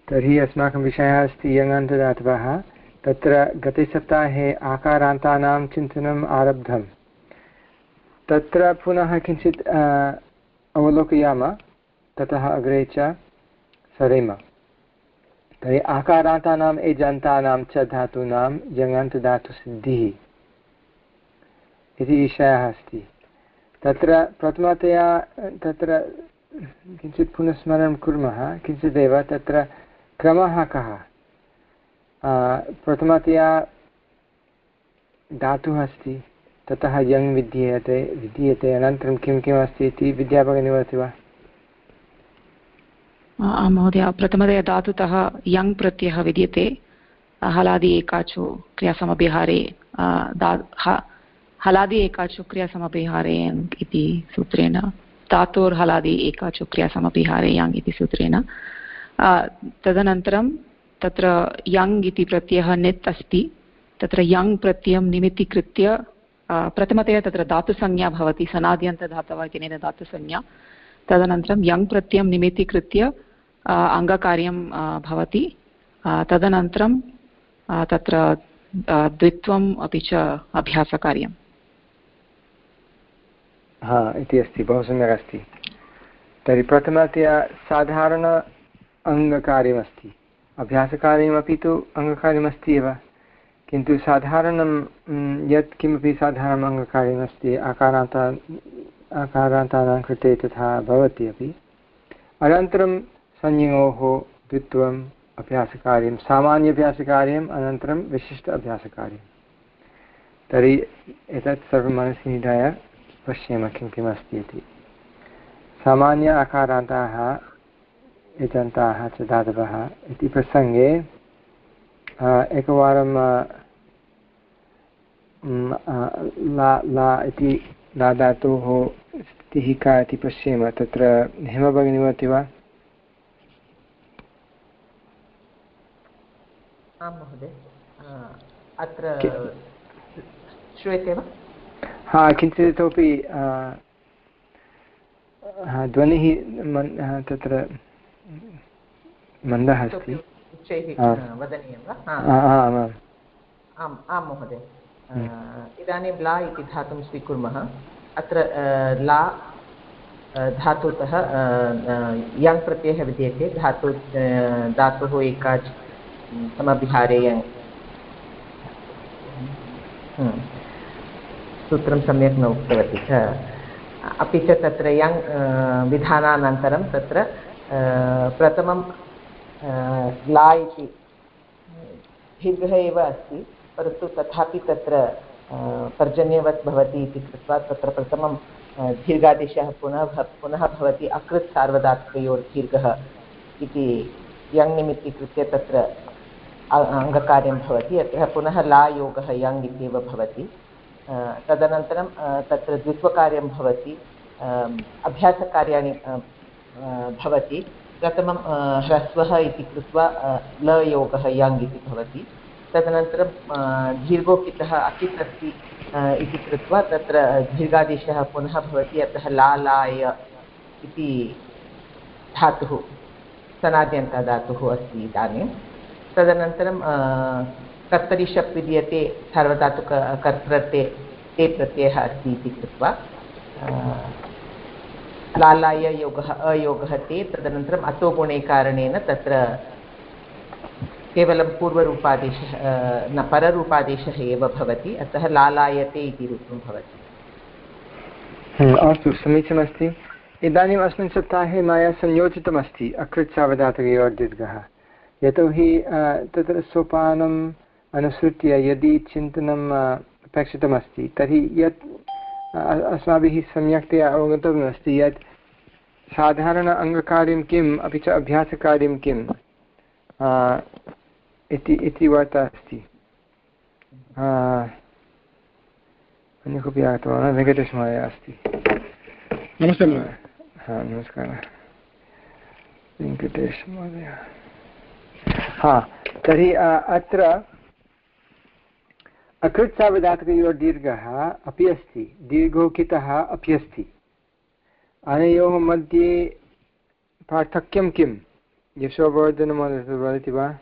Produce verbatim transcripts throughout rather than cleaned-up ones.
तर्हि अस्माकं विषयः अस्ति यङन्तदातवः। तत्र गते सप्ताहे आकारान्तानां चिन्तनम् आरब्धं। तत्र पुनः किञ्चित् अवलोकयामः, ततः अग्रे च सरेम। तर्हि आकारान्तानाम् एजन्तानां च धातूनां यङन्तदातुसिद्धिः इति विषयः अस्ति। तत्र प्रथमतया तत्र किञ्चित् पुनस्मरणं कुर्मः किञ्चिदेव। तत्र क्रमः कः? प्रथमतया धातुः अस्ति, ततः यङ् विधीयते विधीयते अनन्तरं किं किम् अस्ति इति विद्याभगिनी वदति वा? आं महोदय, प्रथमतया धातुतः यङ् प्रत्ययः विद्यते हलादि एकाचो क्रियासमभिहारे हलादि एकाचो क्रियासमभिहारे यङ् इति सूत्रेण, धातोर्हलादि एकाचो क्रियासमभिहारे यङ् इति सूत्रेण। तदनन्तरं तत्र यङ् इति प्रत्ययः नित् अस्ति, तत्र यङ् प्रत्ययं निमित्तीकृत्य प्रथमतया तत्र धातुसंज्ञा भवति, सनाद्यन्तधातवः इत्यनेन धातुसंज्ञा। तदनन्तरं यङ् प्रत्ययं निमित्तीकृत्य अङ्गकार्यं भवति। तदनन्तरं तत्र द्वित्वम् अपि च अभ्यासकार्यं। हा इति अस्ति, बहु सम्यक् अस्ति। तर्हि प्रथमतया साधारण अङ्गकार्यमस्ति, अभ्यासकार्यमपि तु अङ्गकार्यमस्ति एव, किन्तु साधारणं यत् किमपि साधारणम् अङ्गकार्यमस्ति आकारान्त आकारान्तानां कृते तथा भवति अपि। अनन्तरं संज्ञोः द्वित्वम् अभ्यासकार्यं, सामान्याभ्यासकार्यम्, अनन्तरं विशिष्ट अभ्यासकार्यं। तर्हि एतत् सर्वं मनसि निधाय पश्येम किं किम् अस्ति इति। सामान्य आकारान्ताः एजन्ताः च धातवः इति प्रसङ्गे एकवारं ला ला इति ला धातोः स्थितिः का इति पश्येम। तत्र हेमभगिनी वदति वा? आं महोदय, अत्र श्रूयते वा? हा, किञ्चित् इतोपि ध्वनिः तत्र मन्दः अस्ति। वदनीयं वा? आम् आं महोदय, इदानीं ला इति धातुं स्वीकुर्मः। अत्र ला धातुतः यङ् प्रत्ययः विद्यते, धातु धातुः एकाच् समभिहारे यङ्। सूत्रं सम्यक् न उक्तवती, अपि च तत्र यङ् विधानानन्तरं तत्र प्रथमं ला इति दीर्घः एव अस्ति, परन्तु तथापि तत्र पर्जन्यवत् भवति इति कृत्वा तत्र प्रथमं दीर्घादेशः पुनः पुनः भवति। अकृत् सार्वधातुकयोर्दीर्घः इति यङ् निमित्तीकृत्य तत्र अङ्गकार्यं भवति। अतः पुनः ला योगः यङ् इत्येव भवति। तदनन्तरं तत्र द्वित्वकार्यं भवति, अभ्यासकार्याणि भवति। प्रथमं ह्रस्वः इति कृत्वा ल योगः यङ् इति भवति। तदनन्तरं दीर्घोकितः अकित् अस्ति इति कृत्वा तत्र दीर्घादेशः पुनः भवति। अतः ला लाय इति धातुः सनाद्यन्तधातुः अस्ति इदानीं। तदनन्तरं कर्तरि शप् विद्यते, सार्वधातुक कर्तृते ते प्रत्ययः अस्ति इति कृत्वा लालाय योगः अयोगः ते। तदनन्तरम् अतो गुणे कारणेन तत्र केवलं पूर्वरूपादेशः न पररूपादेशः एव भवति। अतः लालायते इति रूपं भवति। अस्तु, समीचीनमस्ति। इदानीम् अस्मिन् सप्ताहे मया संयोजितमस्ति अकृत् सार्वधातुकयोर्दीर्घः, यतोहि तत्र सोपानम् अनुसृत्य यदि चिन्तनम् अपेक्षितमस्ति तर्हि यत् अस्माभिः सम्यक्तया अवगतमस्ति यत् साधारण अङ्गकार्यं किम् अपि च अभ्यासकार्यं किम् इति इति वार्ता अस्ति। अन्य कोऽपि आगतवान्? वेङ्कटेशमहोदय अस्ति। नमस्ते। हा, नमस्कारः वेङ्कटेशमहोदय। हा, तर्हि अत्र अकृत् सार्वधातुकयोर्दीर्घः अपि अस्ति, दीर्घोकितः अपि अस्ति। अनयोः मध्ये पार्थक्यं किं? यशोवर्धनमहोदय वदति वा?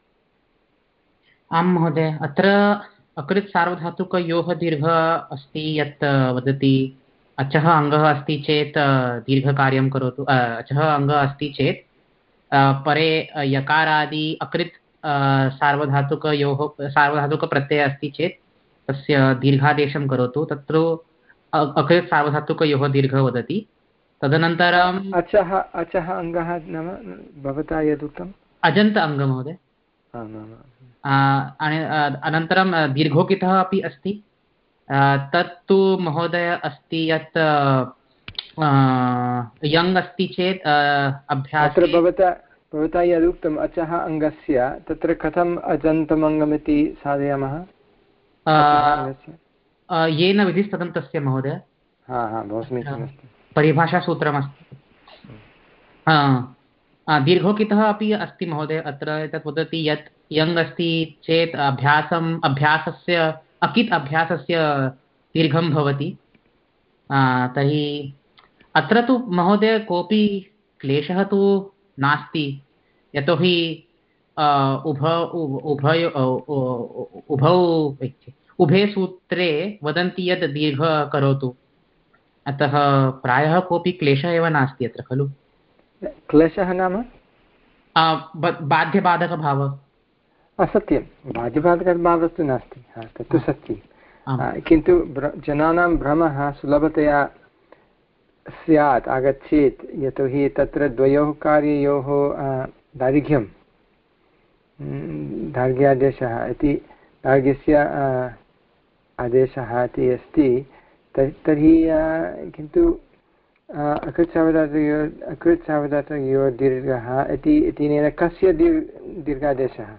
आं महोदय, अत्र अकृत् सार्वधातुकयोः दीर्घः अस्ति यत् वदति अचः अङ्गः अस्ति चेत् दीर्घकार्यं करोतु, अचः अङ्गः अस्ति चेत् परे यकारादि अकृत् सार्वधातुकयोः सार्वधातुकप्रत्ययः अस्ति चेत् तस्य दीर्घादेशं करोतु। तत्र अकृत् सार्वधातुकयोः दीर्घः वदति। तदनन्तरम् अचः अचः अङ्गः नाम भवता यदुक्तम् अजन्त अङ्गः महोदय। अनन्तरं दीर्घोकितः अपि अस्ति। तत्तु महोदय अस्ति यत् यङ् अस्ति चेत् अभ्यासे भवता भवता यदुक्तम् अचः अङ्गस्य तत्र कथम् अजन्तम् अङ्गमिति साधयामः? येन विधिस्ततं तस्य महोदय। हा हा बहु समीचीनमस्ति, परिभाषासूत्रमस्ति। दीर्घोकितः अपि अस्ति महोदय। अत्र एतत् वदति यत् यङ् अस्ति चेत् अभ्यासम् अभ्यासस्य अकित् अभ्यासस्य दीर्घं भवति। तर्हि अत्र तु महोदय कोऽपि क्लेशः तु नास्ति, यतोहि उभौ उभय उभौ उभे सूत्रे वदन्ति यत् दीर्घ करोतु, अतः प्रायः कोऽपि क्लेशः एव नास्ति अत्र खलु। क्लेशः नाम बाध्यबाधकभावः। सत्यं, बाध्यबाधकभावस्तु नास्ति, तत्तु सत्यं। किन्तु जनानां भ्रमः सुलभतया स्यात् आगच्छेत्, यतोहि तत्र द्वयोः कार्ययोः दार्ढ्यं दार्ढ्यादेशः इति दार्ढ्यस्य आदेशः इति अस्ति। तर्हि किन्तु अकृत् सावधातयोः अकृत् सावधातयोः दीर्घः इति इत्यनेन कस्य दीर् दीर्घादेशः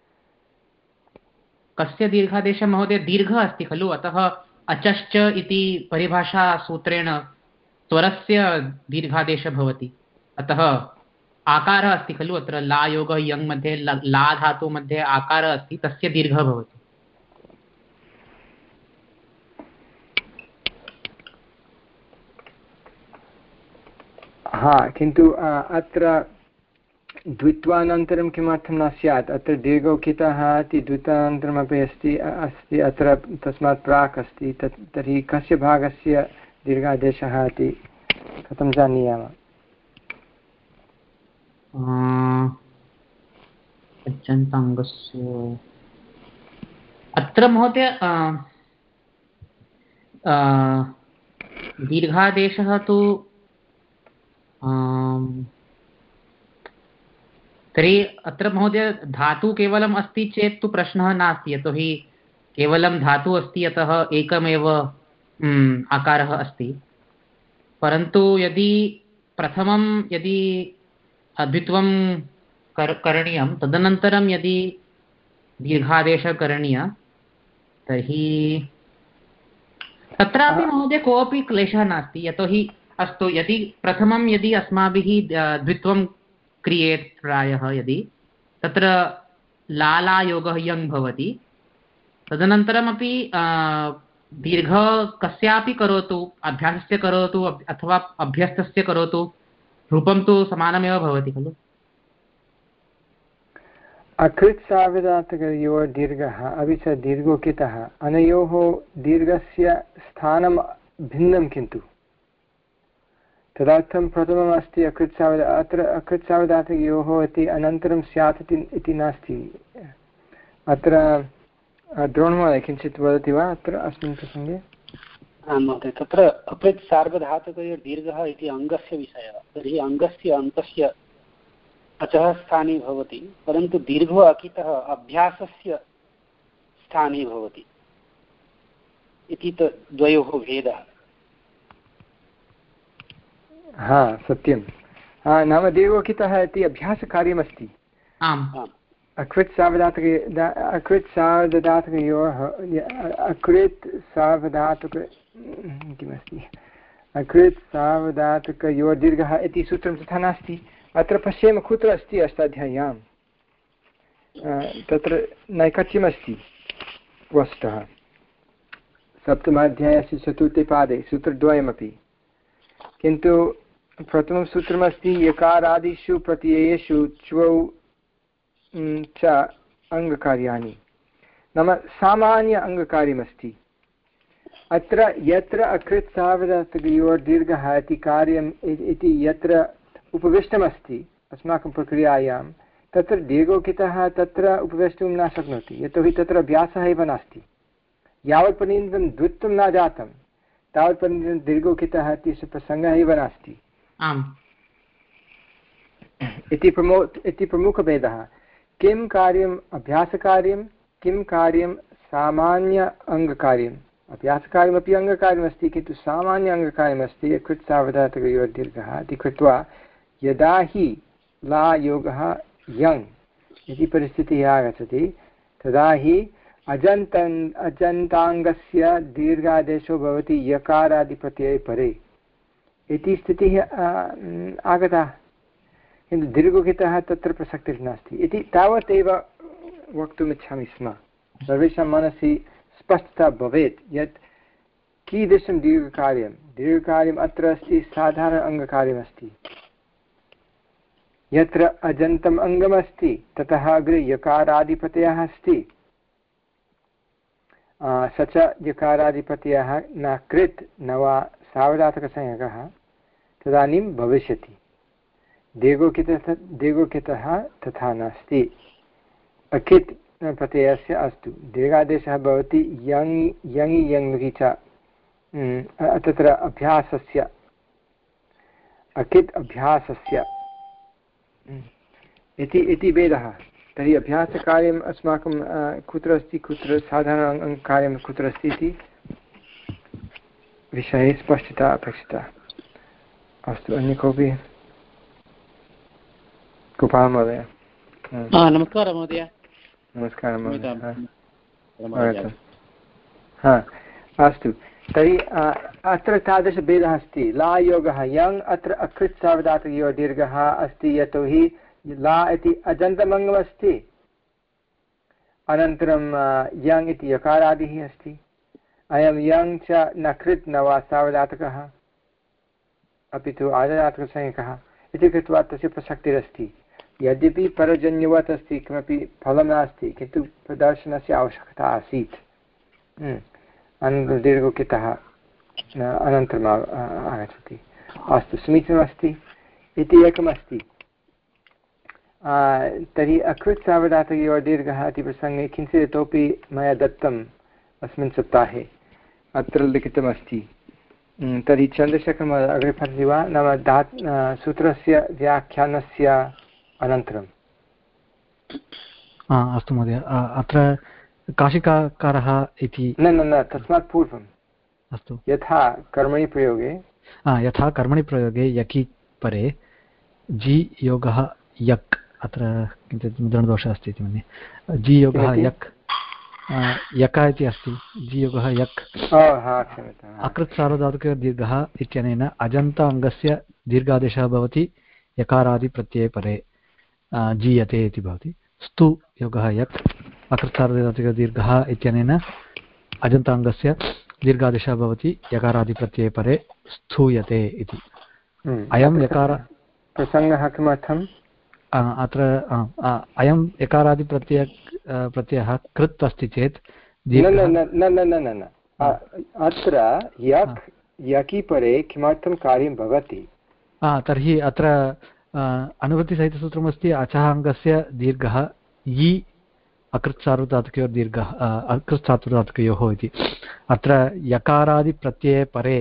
कस्य दीर्घादेशः महोदय? दीर्घः अस्ति खलु, अतः अचश्च इति परिभाषासूत्रेण स्वरस्य दीर्घादेशः भवति। अतः आकारः अस्ति खलु, अत्र ला योगः यङ् मध्ये ला धातु मध्ये आकारः अस्ति, तस्य दीर्घः भवति। हा, किन्तु अत्र द्वित्वानन्तरं किमर्थं न स्यात्? अत्र दीर्घोकितः इति द्वित्वानन्तरमपि अस्ति अस्ति अत्र, तस्मात् प्राक् अस्ति। तत् तर्हि कस्य भागस्य दीर्घादेशः इति कथं जानीयामः? अजन्ताङ्गस्य अत्र महोदय दीर्घादेशः तु तर्हि अत्र महोदय धातु केवलम् अस्ति चेत् तु प्रश्नः नास्ति, यतोहि केवलं धातु अस्ति, अतः एकमेव आकारः अस्ति। परन्तु यदि प्रथमं यदि द्वित्वं कर करणीयं, तदनन्तरं यदि दीर्घादेशः करणीयः, तर्हि तत्रापि महोदय कोऽपि क्लेशः नास्ति, यतोहि अस्तु यदि प्रथमं यदि अस्माभिः द्वित्वं क्रियेत् प्रायः, यदि तत्र लालायोगः यङ् भवति, तदनन्तरमपि दीर्घ कस्यापि करोतु, अभ्यासस्य करोतु अथवा अभ्यस्तस्य करोतु, रूपं तु समानमेव भवति खलु। अकृत् सार्वधातुकयोः दीर्घः अपि च दीर्घोकितः, अनयोः दीर्घस्य स्थानं भिन्नं, किन्तु तदर्थं प्रथमम् अस्ति अकृत् सावधा अत्र अकृत् सावधातुकयोः इति अनन्तरं स्यात् इति नास्ति। अत्र द्रोणमहोदय किञ्चित् वदति वा अत्र अस्मिन् प्रसङ्गे? आं महोदय, तत्र अकृत् सार्वधातुकयोः दीर्घः इति अङ्गस्य विषयः। तर्हि अङ्गस्य अन्तस्य अचः स्थाने भवति, परन्तु दीर्घो अकितः अभ्यासस्य स्थाने भवति इति द्वयोः भेदः। हा सत्यं, हा नाम दीर्घोकितः इति अभ्यासकार्यमस्ति। आम्, अकृत् सावधातुक अकृत् सावधातुकयोः अकृत् सावधातुक किमस्ति अकृत् सावधातुकयोः दीर्घः इति सूत्रं तथा नास्ति। अत्र पश्येम कुत्र अस्ति अष्टाध्याय्यां, तत्र नैकट्यमस्ति वस्तुतः सप्तमाध्यायस्य चतुर्थे पादे सूत्रद्वयमपि, किन्तु प्रथमं सूत्रमस्ति यकारादिषु प्रत्ययेषु च्वौ च अङ्गकार्याणि, नाम सामान्य अङ्गकार्यमस्ति। अत्र यत्र अकृत् सार्वधातुकयोर्दीर्घः इति कार्यम् इति यत्र उपविष्टमस्ति अस्माकं प्रक्रियायां, तत्र दीर्घोकितः तत्र उपवेष्टुं न शक्नोति, यतोहि तत्र अभ्यासः एव नास्ति। यावत्पर्यन्तं द्वित्वं न जातं तावत्पर्यन्तं दीर्घोकितः इत्यस्य प्रसङ्गः एव नास्ति इति प्रमो इति प्रमुखभेदः। किं कार्यम् अभ्यासकार्यं, किं कार्यं सामान्य अङ्गकार्यम्। अभ्यासकार्यमपि अङ्गकार्यमस्ति, किन्तु सामान्य अङ्गकार्यमस्ति कृत् सार्वधातुकयोर्दीर्घः इति कृत्वा यदा हि ला योगः यङ् इति परिस्थितिः आगच्छति तदा हि अजन्तन् अजन्ताङ्गस्य दीर्घादेशो भवति यकारादिप्रत्यये परे इति स्थितिः आगता, किन्तु दीर्घोकितः तत्र प्रसक्तिर्नास्ति इति तावदेव वक्तुमिच्छामि स्म। सर्वेषां मनसि स्पष्टता भवेत् यत् कीदृशं दीर्घकार्यं। दीर्घकार्यम् अत्र अस्ति साधारण अङ्गकार्यमस्ति। यत्र अजन्तम् अङ्गमस्ति ततः अग्रे यकारादिप्रत्ययः अस्ति, स च यकारादिप्रत्ययः न कृत् न वा सार्वधातुकसंज्ञकः तदानीं भविष्यति। दीर्घोकितः दीर्घोकितः तथा नास्ति। अकित् प्रत्ययस्य अस्तु दीर्घादेशः भवति यङ् यङि यङ् च तत्र अभ्यासस्य अकित् अभ्यासस्य इति इति भेदः। तर्हि अभ्यासकार्यम् अस्माकं कुत्र अस्ति, कुत्र साधारण कार्यं कुत्र अस्ति इति विषये स्पष्टता अपेक्षिता। अस्तु, अन्य कोऽपि? गोपाल महोदय। नमस्कारः महोदय। नमस्कारः महोदय। हा, अस्तु, तर्हि अत्र तादृशभेदः अस्ति। ला योगः यङ्, अत्र अकृत् सार्वधातुकयोः दीर्घः अस्ति यतोहि ला इति अजन्तमङ्गमस्ति, अनन्तरं यङ् इति यकारादिः अस्ति। अयं यङ् च न कृत् न वा सार्वधातुकः अपि तु आर्धधातुकसंज्ञकः इति कृत्वा तस्य प्रसक्तिरस्ति। यद्यपि परजन्यवत् अस्ति, किमपि फलं नास्ति, किन्तु प्रदर्शनस्य आवश्यकता आसीत्। अनन्तरं दीर्घोकितः अनन्तरम् आगच्छति। अस्तु, समीचीनमस्ति इति एकमस्ति। तर्हि अकृत् सार्वधातुकयोः दीर्घः इति प्रसङ्गे किञ्चित् इतोपि मया दत्तम् अस्मिन् सप्ताहे, अत्र लिखितमस्ति। तर्हि चन्द्रशेखर महोदय अग्रे पठति वा? नाम धा सूत्रस्य व्याख्यानस्य अनन्तरम्। अस्तु महोदय, अत्र काशिकाकारः इति न न न तस्मात् पूर्वम्। अस्तु, यथा कर्मणि प्रयोगे यथा कर्मणि प्रयोगे यकि परे जी योगः यक्, अत्र किञ्चित् मुद्रणदोषः अस्ति इति मन्ये। जी योगः यक् यक इति अस्ति, जी योगः यक् अकृत् सार्वधातुकदीर्घः इत्यनेन अजन्त अङ्गस्य दीर्घादेशः भवति यकारादिप्रत्यये परे जीयते इति भवति। स्तु योगः यक् अकृत् सार्वधातुकदीर्घः इत्यनेन अजन्ताङ्गस्य दीर्घादेशः भवति यकारादिप्रत्यये परे स्थूयते इति। अयं यकार प्रसङ्गः किमर्थम्? अत्र अयं यकारादिप्रत्यय प्रत्ययः कृत् अस्ति चेत् न न न न न अत्र यक् यकि परे किमर्थं कार्यं भवति? तर्हि अत्र अनुवृत्तिसहितसूत्रमस्ति अचः अङ्गस्य दीर्घः यि अकृत् सार्वधातुकयोः दीर्घः अकृत् सार्वधातुकयोः इति। अत्र यकारादिप्रत्यये परे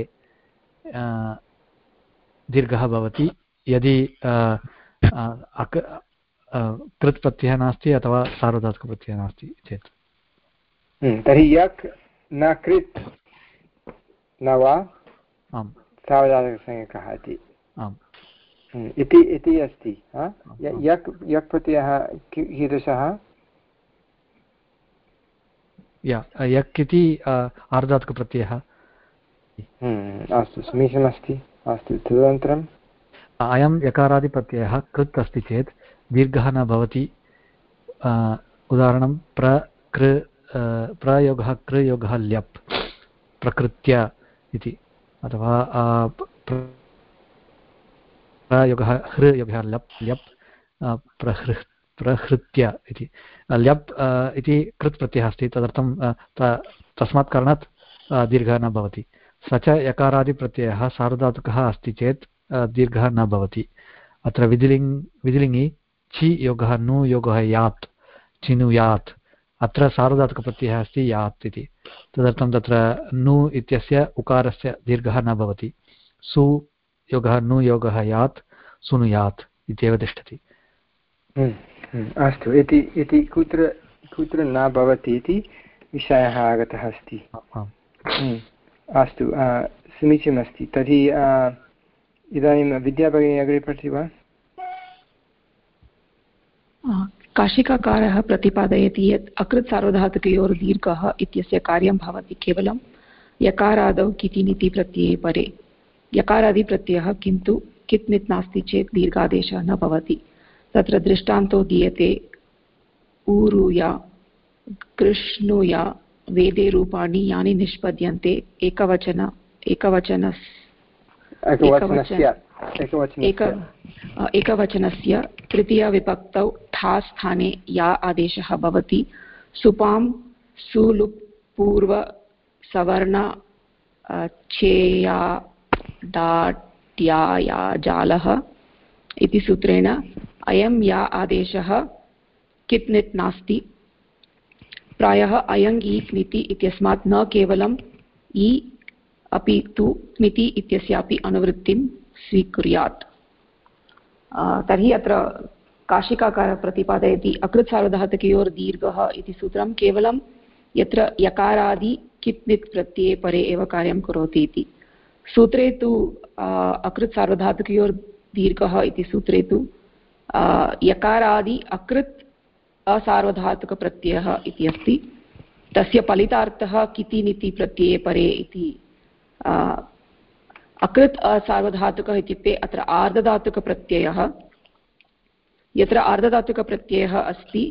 दीर्घः भवति यदि अक् कृत् प्रत्ययः नास्ति अथवा सार्वधातुकप्रत्ययः नास्ति चेत्। तर्हि यक् न कृत् न वा आम् सार्वधातुकसंज्ञकः इति आम् इति इति अस्ति। यक् यक् प्रत्ययः कीदृशः? यक् इति आर्धधातुकप्रत्ययः। अस्तु, समीचीनमस्ति। अस्तु, तदनन्तरम् अयं यकारादिप्रत्ययः कृत् अस्ति चेत् दीर्घः न भवति। उदाहरणं प्र कृ प्रयोगः कृयोगः ल्यप् प्रकृत्य इति, अथवा प्रयोगः हृ योगः लप् ल्यप् प्रहृ प्रहृत्य इति ल्यप् इति कृत् प्रत्ययः अस्ति तदर्थं तस्मात् कारणात् दीर्घः न भवति। स च यकारादिप्रत्ययः सार्वधातुकः अस्ति चेत् दीर्घः न भवति। अत्र विधिलिङ् विधिलिङ्गि छि योगः नु योगः यात् चिनुयात् अत्र सार्वधातुकप्रत्ययः अस्ति यात् इति तदर्थं तत्र नु इत्यस्य उकारस्य दीर्घः न भवति। सु योगः नु योगः यात् सुनुयात् इत्येव तिष्ठति। अस्तु इति इति कुत्र कुत्र न भवति इति विषयः आगतः अस्ति। अस्तु समीचीनमस्ति। तर्हि इदानीं विद्या भगिनी अग्रे पठति वा? काशिकाकारः प्रतिपादयति यत् अकृत् सार्वधातुकयोर् दीर्घः इत्यस्य कार्यं भवति केवलं यकारादौ किति निति प्रत्यये परे। यकारादिप्रत्ययः किन्तु कित् नित् नास्ति चेत् दीर्घादेशः न भवति। तत्र दृष्टान्तो दीयते ऊरुया कृष्णुया वेदे रूपाणि यानि निष्पद्यन्ते एकवचन एकवचन एकवचनस्य तृतीयविभक्तौ ठा स्थाने या आदेशः भवति। सुपां सुलुप् पूर्व सवर्ण चेया डाट्या या जालः इति सूत्रेण अयं या आदेशः कित् नित् नास्ति। प्रायः अयं इ क्निति इत्यस्मात् न केवलम् इ अपि तु क्निति इत्यस्यापि अनुवृत्तिं स्वीकुर्यात्। तर्हि अत्र काशिकाकारः प्रतिपादयति अकृत् सार्वधातुकयोर् दीर्घः इति सूत्रं केवलं यत्र यकारादि कित् नित् प्रत्यये परे एव कार्यं करोति इति। सूत्रे तु अकृत् सार्वधातुकयोर् दीर्घः इति सूत्रे तु यकारादि अकृत् असार्वधातुकप्रत्ययः इति अस्ति। तस्य फलितार्थः किति निति प्रत्यये परे इति। अकृत् असार्वधातुकः इत्युक्ते अत्र आर्धधातुकप्रत्ययः यत्र आर्धधातुकप्रत्ययः अस्ति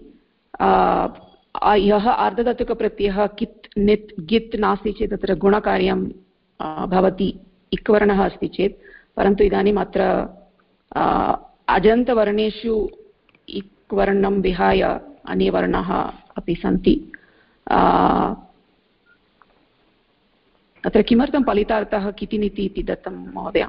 यः आर्धधातुकप्रत्ययः कित् नित् गित् नास्ति चेत् तत्र गुणकार्यं भवति इक्वर्णः अस्ति चेत्। परन्तु इदानीम् अत्र अजन्तवर्णेषु इक्वर्णं विहाय अन्ये वर्णाः अपि सन्ति। अत्र किमर्थं फलितार्थः किति निति इति दत्तं महोदय?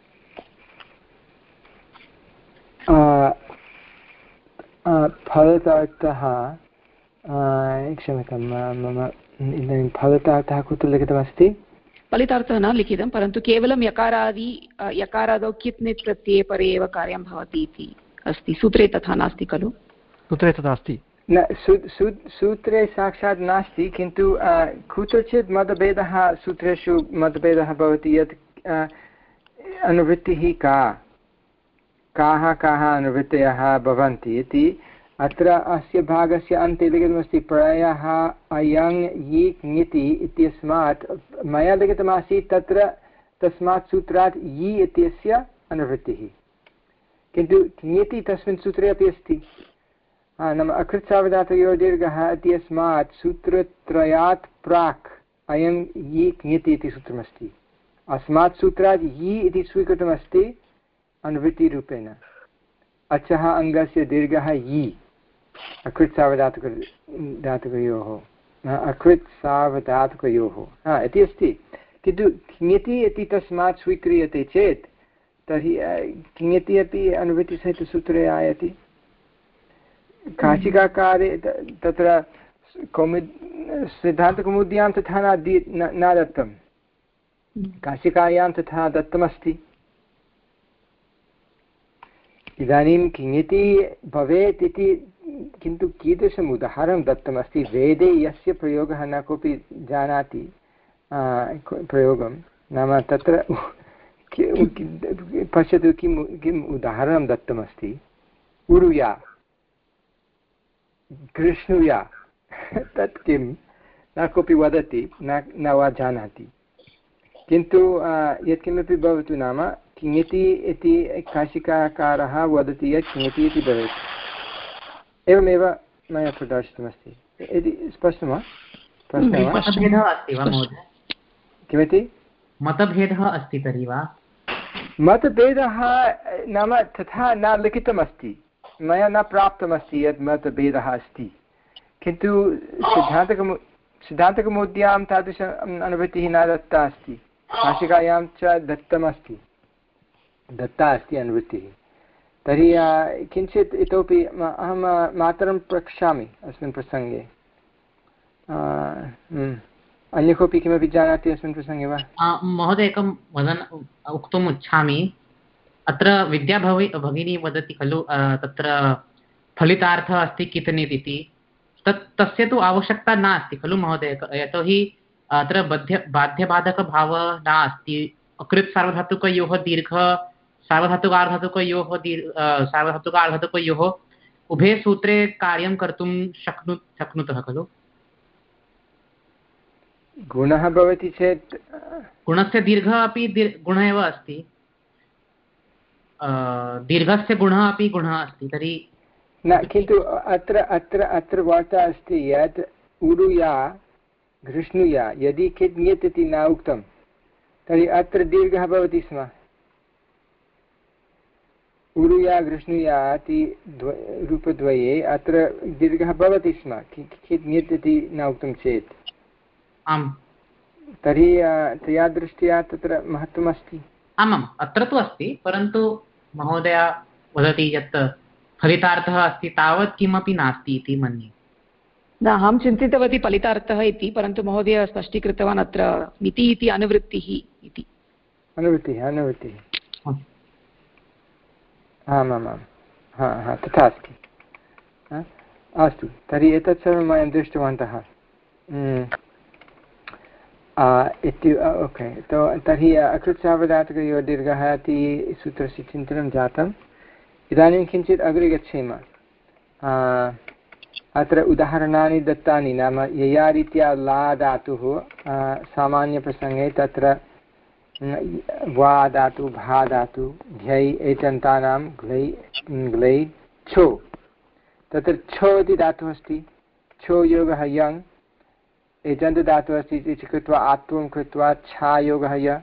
फलितार्थः क्षम्यतां मम इदानीं फलितार्थः कुत्र लिखितमस्ति? फलितार्थः न लिखितं परन्तु केवलं यकारादि यकारादौ कित् नित् प्रत्यये परे एव कार्यं भवति इति अस्ति। सूत्रे तथा नास्ति खलु? सूत्रे तथा अस्ति न सूत्रे साक्षात् नास्ति किन्तु कुत्रचित् मतभेदः सूत्रेषु मतभेदः भवति यत् अनुवृत्तिः का काः काः अनुवृत्तयः भवन्ति इति। अत्र अस्य भागस्य अन्ते लिखितमस्ति प्रायः अयं यि ङिति इत्यस्मात् मया लिखितमासीत् तत्र तस्मात् सूत्रात् यि इत्यस्य अनुवृत्तिः किन्तु ङिति तस्मिन् सूत्रे अपि अस्ति। नाम अकृत् सार्वधातुकयोर् दीर्घः इत्यस्मात् सूत्रत्रयात् प्राक् अयं यि ङिति इति सूत्रमस्ति। अस्मात् सूत्रात् यि इति स्वीकृतमस्ति अनुवृत्तिरूपेण। अचः अङ्गस्य दीर्घः यि अकृत् सार्वधातुक धातुकयोः अकृत् सार्वधातुकयोः हा इति अस्ति। किन्तु ङिति इति तस्मात् स्वीक्रियते चेत् तर्हि ङिति अपि अनुवृत्तिसहितसूत्रे आयाति। काशिकाकारे तत्र कौमु सिद्धान्तकौमुद्यां तथा न दी न दत्तं काशिकायां तथा दत्तमस्ति। इदानीं ङिति भवेत् इति किन्तु कीदृशम् उदाहरणं दत्तमस्ति? वेदे यस्य प्रयोगः न कोऽपि जानाति प्रयोगं नाम तत्र पश्यतु किं किम् उदाहरणं दत्तमस्ति। उरुया कृष्णुया तत् किं न कोऽपि वदति न न वा जानाति। किन्तु यत्किमपि भवतु नाम ङिति इति काशिकाकारः वदति यत् ङिति इति भवेत्। एवमेव मया प्रदर्शितमस्ति इति स्पष्टं वा? मतभेदः अस्ति वा महोदय? किमिति मतभेदः अस्ति तर्हि वा? मतभेदः नाम तथा न लिखितमस्ति, मया न प्राप्तमस्ति यत् मतभेदः अस्ति, किन्तु सिद्धान्तकौमु सिद्धान्तकौमुद्यां तादृश अनुभूतिः न दत्ता अस्ति, भाषिकायां च दत्तमस्ति दत्ता अस्ति अनुभूतिः। तर्हि किञ्चित् इतोपि अहं मातरं प्रक्षामि अस्मिन् प्रसङ्गे। अन्य कोऽपि किमपि जानाति अस्मिन् प्रसङ्गे वा? महोदय एकं वदन् वक्तुम् इच्छामि। अत्र विद्या भवि भगिनी वदति खलु तत्र फलितार्थः अस्ति कितनित् इति, तत् तस्य तु आवश्यकता नास्ति खलु महोदय, यतोहि अत्र बध्य बाध्यबाधकभावः नास्ति। अकृत् सार्वधातुकयोः दीर्घ सार्वधातुकार्धधातुकयोः दीर्घ सार्वधातुकार्धधातुकयोः उभे सूत्रे कार्यं कर्तुं शक्नु शक्नुतः खलु। गुणः भवति चेत् गुणस्य दीर्घः अपि गुणः एव अस्ति, दीर्घस्य गुणः अपि गुणः अस्ति। तर्हि न, किन्तु अत्र अत्र अत्र वार्ता अस्ति यत् उडुया घृष्णुया यदि कित् ङित् इति न उक्तं तर्हि अत्र दीर्घः भवति स्म। उडुया घृष्णुया इति रूपद्वये अत्र दीर्घः भवति स्म, कित् ङित् इति न उक्तं चेत्। आम्, तर्हि तया दृष्ट्या तत्र महत्त्वमस्ति। आमाम्, अत्र तु अस्ति, परन्तु महोदय वदति यत् फलितार्थः अस्ति तावत् किमपि नास्ति इति मन्ये। न, अहं चिन्तितवती फलितार्थः इति, परन्तु महोदय स्पष्टीकृतवान् अत्र मिति इति अनुवृत्तिः इति। अनुवृत्तिः अनुवृत्तिः आमामां, हा हा तथा अस्ति। अस्तु, तर्हि एतत् सर्वं वयं दृष्टवन्तः इति। ओके, तो तर्हि अकृत् सार्वधातुकयोः दीर्घः इति सूत्रस्य चिन्तनं जातम्। इदानीं किञ्चित् अग्रे गच्छेम। अत्र उदाहरणानि दत्तानि, नाम यया रीत्या ला धातुः सामान्यप्रसङ्गे तत्र वा धातु भा धातु झै एतन्तानां ग्लै ग्लै छो, तत्र छो इति धातुः अस्ति, छो योगः यङ्, एजन्तधातुः अस्ति इति कृत्वा आत्वं कृत्वा छायोगः य,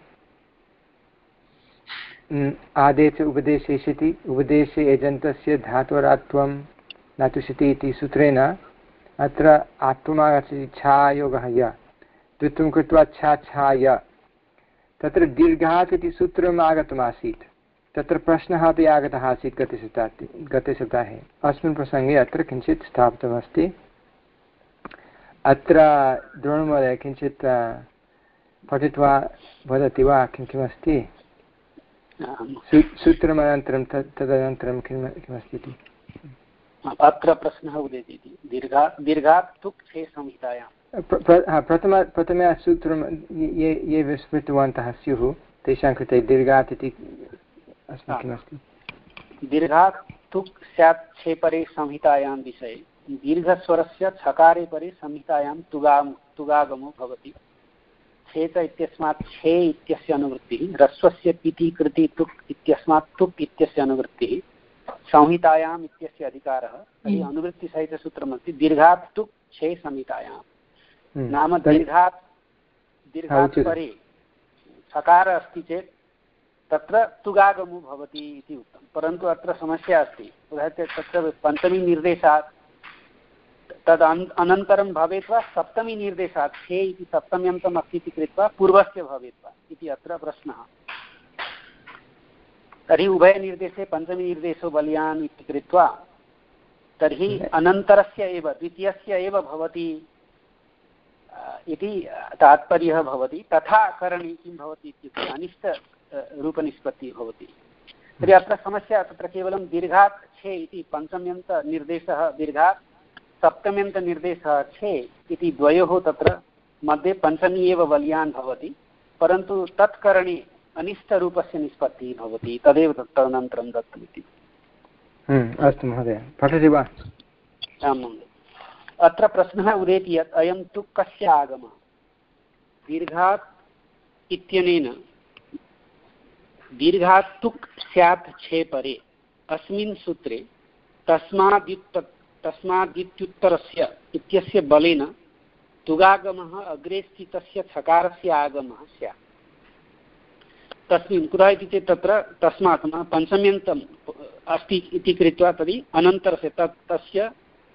आदेश उपदेशेषति, उपदेशे एजन्तस्य धातोरात्वं धातुषति इति सूत्रेण अत्र आत्वम् आगच्छति, छायोगः य, द्वित्वं कृत्वा छा छाय। तत्र दीर्घात् इति सूत्रम् आगतमासीत्, तत्र प्रश्नः अपि आगतः आसीत् गते सप्ताहे गते सप्ताहे अस्मिन् प्रसङ्गे अत्र किञ्चित् स्थापितमस्ति। अत्र द्रोणमहोदय किञ्चित् पठित्वा वदति वा किं किमस्ति सूत्रमनन्तरं तद् तदनन्तरं किं किमस्ति इति? अत्र प्रश्नः उदेति दीर्घा दीर्घात् तुक् छे संहितायां प्रथम प्रथमे सूत्रं ये ये विस्मृतवन्तः स्युः तेषां कृते दीर्घात् इति अस्माकं किमस्ति? दीर्घात् तुक् स्यात् छे परे संहितायां विषये दीर्घस्वरस्य छकारे परे संहितायां तुगाम तुगागमो भवति। छेत इत्यस्मात् छे इत्यस्य अनुवृत्तिः, ह्रस्वस्य पिति कृति तुक् इत्यस्मात् तुक् इत्यस्य अनुवृत्तिः, संहितायाम् इत्यस्य अधिकारः। तर्हि अनुवृत्तिसहितसूत्रमस्ति दीर्घात् तुक् छे संहितायां, नाम दीर्घात् दीर्घात् परे छकार अस्ति चेत् तत्र तुगागमो भवति इति उक्तं। परन्तु अत्र समस्या अस्ति, तत्र पञ्चमी निर्देशात् तद् अनन्तरं भवेत् वा सप्तमी निर्देशात्, छे इति सप्तम्यन्तम् अस्ति इति कृत्वा पूर्वस्य भवेत् वा इति अत्र प्रश्नः। तर्हि उभयनिर्देशे पञ्चमीनिर्देशो बलीयान् इति कृत्वा तर्हि अनन्तरस्य एव द्वितीयस्य एव भवति इति तात्पर्यः भवति। तथा करणे किं भवति इत्युक्ते अनिष्टरूपनिष्पत्तिः भवति। तर्हि अत्र समस्या तत्र केवलं दीर्घात् छे इति पञ्चम्यन्तनिर्देशः दीर्घात्, सप्तम्यन्तनिर्देशः छे इति द्वयोः तत्र मध्ये पञ्चमी एव बलीयान् भवति, परन्तु तत्करणे अनिष्टरूपस्य निष्पत्तिः भवति, तदेव तदनन्तरं दत्तमिति। अस्तु महोदय, पठति वा? आं महोदय, अत्र प्रश्नः उदेति यत् अयं तुक् कस्य आगमः? दीर्घात् इत्यनेन दीर्घात् तुक् स्यात् छे परे अस्मिन् सूत्रे तस्माद्युक्त तस्माद्युत्तरस्य इत्यस्य बलेन तुगागमः अग्रे स्थितस्य छकारस्य आगमः स्यात्। तस्मिन् कुतः इति चेत् तत्र तस्मात् पञ्चम्यन्तम् अस्ति इति कृत्वा तर्हि अनन्तरस्य तत् तस्य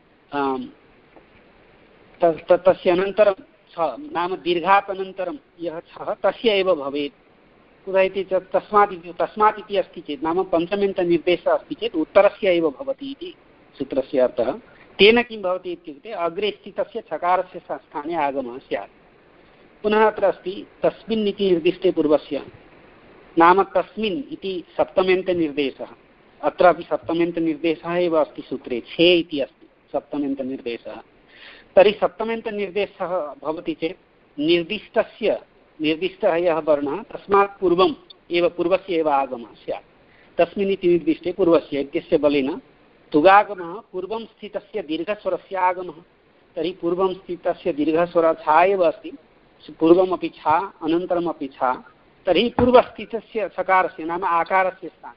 तस्य अनन्तरं छ नाम दीर्घात् अनन्तरं यः छः तस्य एव भवेत्। कुतः इति चेत् तस्मात् इति तस्मात् इति अस्ति चेत् नाम पञ्चम्यन्तनिर्देशः अस्ति चेत् उत्तरस्य एव भवति इति सूत्रस्य अर्थः। तेन किं भवति इत्युक्ते अग्रे स्थितस्य छकारस्य स्थाने आगमः स्यात्। पुनः अत्र अस्ति तस्मिन् इति निर्दिष्टे पूर्वस्य नाम तस्मिन् इति सप्तम्यन्तनिर्देशः। अत्रापि सप्तम्यन्तनिर्देशः एव अस्ति सूत्रे छे इति अस्ति सप्तम्यन्तनिर्देशः। तर्हि सप्तम्यन्तनिर्देशः भवति चेत् निर्दिष्टस्य निर्दिष्टः यः वर्णः तस्मात् पूर्वम् एव पूर्वस्य एव आगमः स्यात्। तस्मिन् इति निर्दिष्टे पूर्वस्य इत्यस्य बलेन तुगागमः पूर्वं स्थितस्य दीर्घस्वरस्य आगमः। तर्हि पूर्वं स्थितस्य दीर्घस्वरः छा एव अस्ति, पूर्वमपि छा अनन्तरमपि छा। तर्हि पूर्वस्थितस्य सकारस्य नाम आकारस्य स्थाने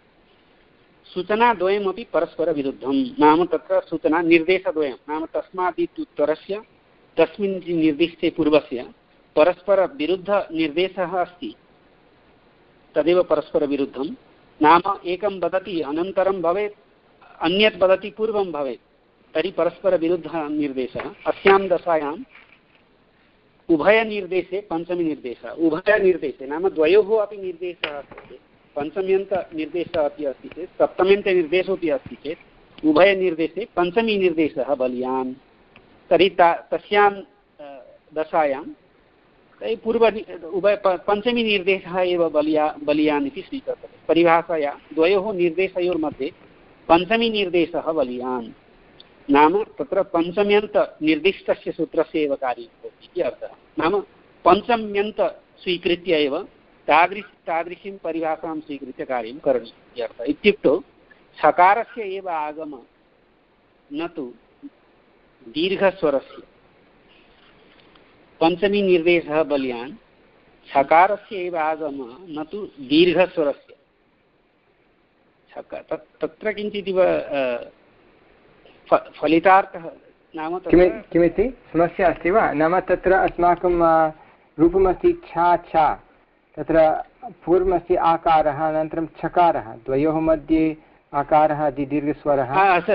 सूचनाद्वयमपि परस्परविरुद्धं। नाम तत्र सूचना निर्देशद्वयं नाम तस्मादित्युत्तरस्य तस्मिन् निर्दिष्टे पूर्वस्य परस्परविरुद्धनिर्देशः अस्ति, तदेव परस्परविरुद्धं। नाम एकं वदति अनन्तरं भवेत्, अन्यत् वदति पूर्वं भवेत्, तर्हि परस्परविरुद्धनिर्देशः। अस्यां दशायाम् उभयनिर्देशे पञ्चमीनिर्देशः। उभयनिर्देशे नाम द्वयोः अपि निर्देशः अस्ति चेत् पञ्चम्यन्तनिर्देशः अपि अस्ति चेत् सप्तम्यन्तनिर्देशोऽपि अस्ति चेत् उभयनिर्देशे पञ्चमीनिर्देशः बलीयान्। तर्हि ता तस्यां दशायां तर्हि पूर्व उभय पञ्चमीनिर्देशः एव बलिया बलीयान् इति स्वीकर्तव्यः। परिभाषया द्वयोः निर्देशयोर्मध्ये पञ्चमीनिर्देशः बलीयान् नाम तत्र पञ्चम्यन्तनिर्दिष्टस्य सूत्रस्य एव कार्यं भवति इति अर्थः। नाम पञ्चम्यन्त स्वीकृत्य एव तादृश तादृशीं परिभाषां स्वीकृत्य कार्यं करणीयम् इति अर्थः। इत्युक्तौ सकारस्य एव आगमः न तु दीर्घस्वरस्य। पञ्चमीनिर्देशः बलीयान्, सकारस्य एव आगमः न तु दीर्घस्वरस्य। तत्र किञ्चिदिव फलितार्थः नाम किमिति समस्या अस्ति वा? नाम तत्र अस्माकं रूपमस्ति छा छा, तत्र पूर्वमस्ति आकारः अनन्तरं छकारः, द्वयोः मध्ये आकारः दीर्घस्वरः।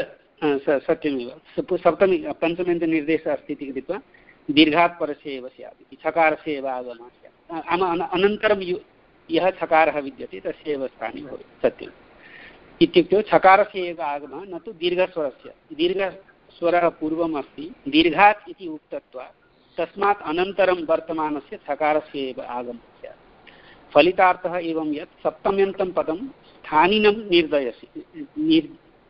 सत्यमेव सप्तमी पञ्चम्यन्तनिर्देशः अस्ति इति कृत्वा दीर्घात् परस्य एव स्यात् इति छकारस्य एव आगमः स्यात्। अनन्तरं यः छकारः विद्यते तस्य एव स्थाने भवति। सत्यम् इत्युक्ते छकारस्य एव आगमः न तु दीर्घस्वरस्य। दीर्घस्वरः पूर्वम् अस्ति, दीर्घात् इति उक्तत्वात् तस्मात् अनन्तरं वर्तमानस्य छकारस्य एव आगमः स्यात्। फलितार्थः एवं यत् सप्तम्यन्तं पदं स्थानिनं निर्दयसि निर्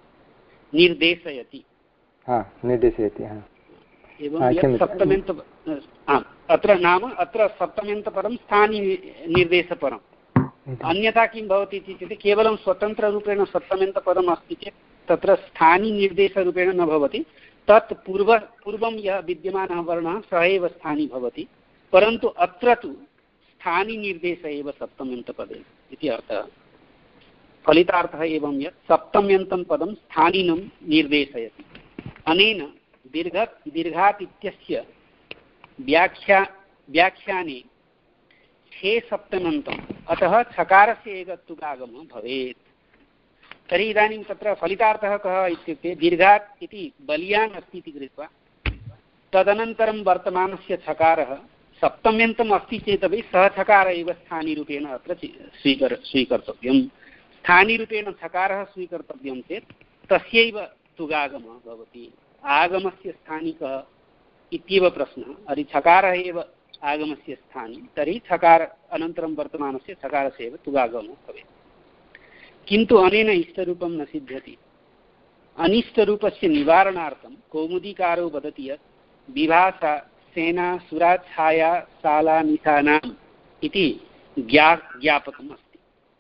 निर्देशयति निर्देशयति एवं यत् सप्तम्यन्त अत्र नाम अत्र सप्तम्यन्तपदं स्थानि निर्देशपरम्। अन्यथा किं भवति इति चेत् केवलं स्वतन्त्ररूपेण सप्तम्यन्तपदम् अस्ति चेत् तत्र स्थानिनिर्देशरूपेण न भवति। तत् पूर्व पूर्वं यः विद्यमानः वर्णः सः एव स्थानी भवति, परन्तु अत्र तु स्थानिनिर्देशः एव सप्तम्यन्तपदे इति अर्थः। फलितार्थः एवं यत् सप्तम्यन्तं पदं स्थानिनं निर्देशयति। अनेन दीर्घ दीर्घात् इत्यस्य व्याख्या व्याख्याने छे सप्तम्यन्तम् अतः छकारस्य एकत्वगागमः भवेत्। तर्हि इदानीं तत्र फलितार्थः कः इत्युक्ते दीर्घात् इति बलीयान् अस्ति इति कृत्वा तदनन्तरं वर्तमानस्य छकारः सप्तम्यन्तम् अस्ति चेदपि सः छकार एव स्थानीरूपेण अत्र स्वीकर स्वीकर्तव्यं। स्थानीरूपेण छकारः स्वीकर्तव्यं चेत् तस्यैव तुगागमः भवति। आगमस्य स्थानी कः इत्येव प्रश्नः। यदि छकारः एव आगमस्य स्थानी तर्हि छकार अनन्तरं वर्तमानस्य छकारस्य एव तुगागमो भवेत्। किन्तु अनेन इष्टरूपं न सिद्ध्यति। अनिष्टरूपस्य निवारणार्थं कौमुदीकारो वदति यत् विभाषा सेना सुरा छाया साला निशानाम् इति ज्ञा ज्ञापकम् अस्ति।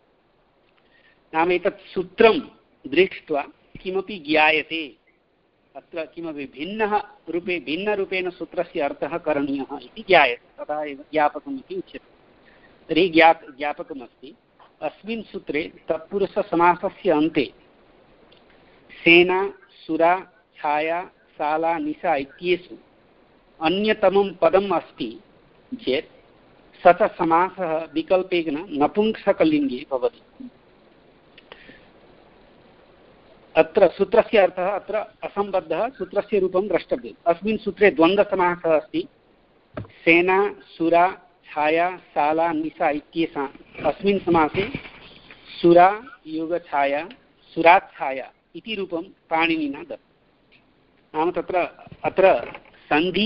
नाम एतत् सूत्रं दृष्ट्वा किमपि ज्ञायते, अत्र किमपि भिन्नः रूपे भिन्नरूपेण सूत्रस्य अर्थः करणीयः इति ज्ञायते, तथा एव ज्ञापकम् इति उच्यते। तर्हि ज्ञा ज्ञापकमस्ति अस्मिन् सूत्रे तत्पुरुषसमासस्य अन्ते सेना सुरा छाया साला निशा इत्येषु अन्यतमं पदम् अस्ति चेत् स च समासः विकल्पेन नपुंसकलिङ्गे भवति। अत्र सूत्रस्य अर्थः अत्र असम्बद्धः सूत्रस्य रूपं द्रष्टव्यम्। अस्मिन् सूत्रे द्वन्द्वसमासः अस्ति। सेना सुरा छाया साला निशा इत्येषाम् अस्मिन् समासे सुरा योगछाया सुराच्छाया इति रूपं पाणिनिना दत्तं। नाम तत्र अत्र सन्धि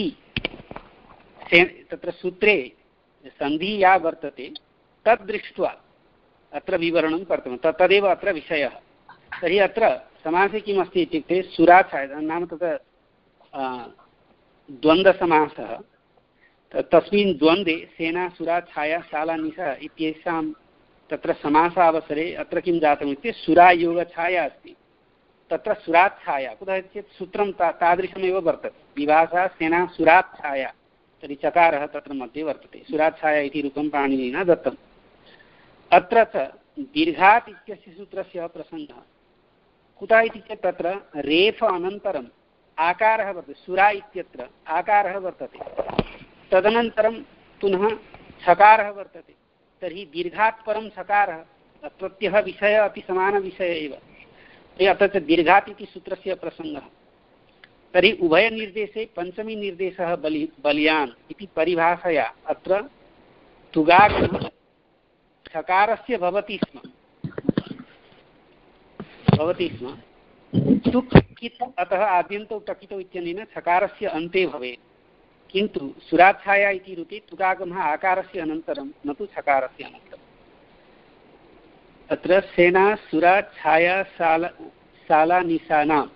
तत्र सूत्रे सन्धि या वर्तते तद् दृष्ट्वा अत्र विवरणं कर्तव्यं। तदेव अत्र विषयः। तर्हि अत्र समासे किमस्ति इत्युक्ते सुराच्छाया नाम तत्र द्वन्द्वसमासः। तस्मिन् द्वन्द्वे सेना सुरा छाया साला निशा इत्येषां तत्र समासावसरे अत्र किं जातम् इत्युक्ते सुरायोगछाया अस्ति। तत्र सुराच्छाया कुतः चेत् सूत्रं ता तादृशमेव वर्तते। विभाषा सेना सुराच्छाया तर्हि चकारः तत्र मध्ये वर्तते। सुराच्छाया इति रूपं पाणिनिना दत्तम्। अत्र च दीर्घात् इत्यस्य सूत्रस्य प्रसङ्गः कुतः इति चेत् तत्र रेफ अनन्तरम् आकारः वर्तते। सुरा इत्यत्र आकारः वर्तते, तदनन्तरं पुनः छकारः वर्तते। तर्हि दीर्घात् परं छकारः अत्रत्यः विषयः अपि समानविषयः एव। तर्हि अत्र च दीर्घात् इति सूत्रस्य प्रसङ्गः। तर्हि उभयनिर्देशे पञ्चमी निर्देशः बलि बलियान् इति परिभाषया अत्र तुगागमः छकारस्य भवति स्म भवति स्म तुक् कित् अतः आद्यन्तौ टकितौ इत्यनेन छकारस्य अन्ते भवेत्। किन्तु सुराच्छाया इति रूपे तुगागमः आकारस्य अनन्तरं न तु छकारस्य अनन्तरम्। अत्र सेना सुरा छाया साला साला निशानाम्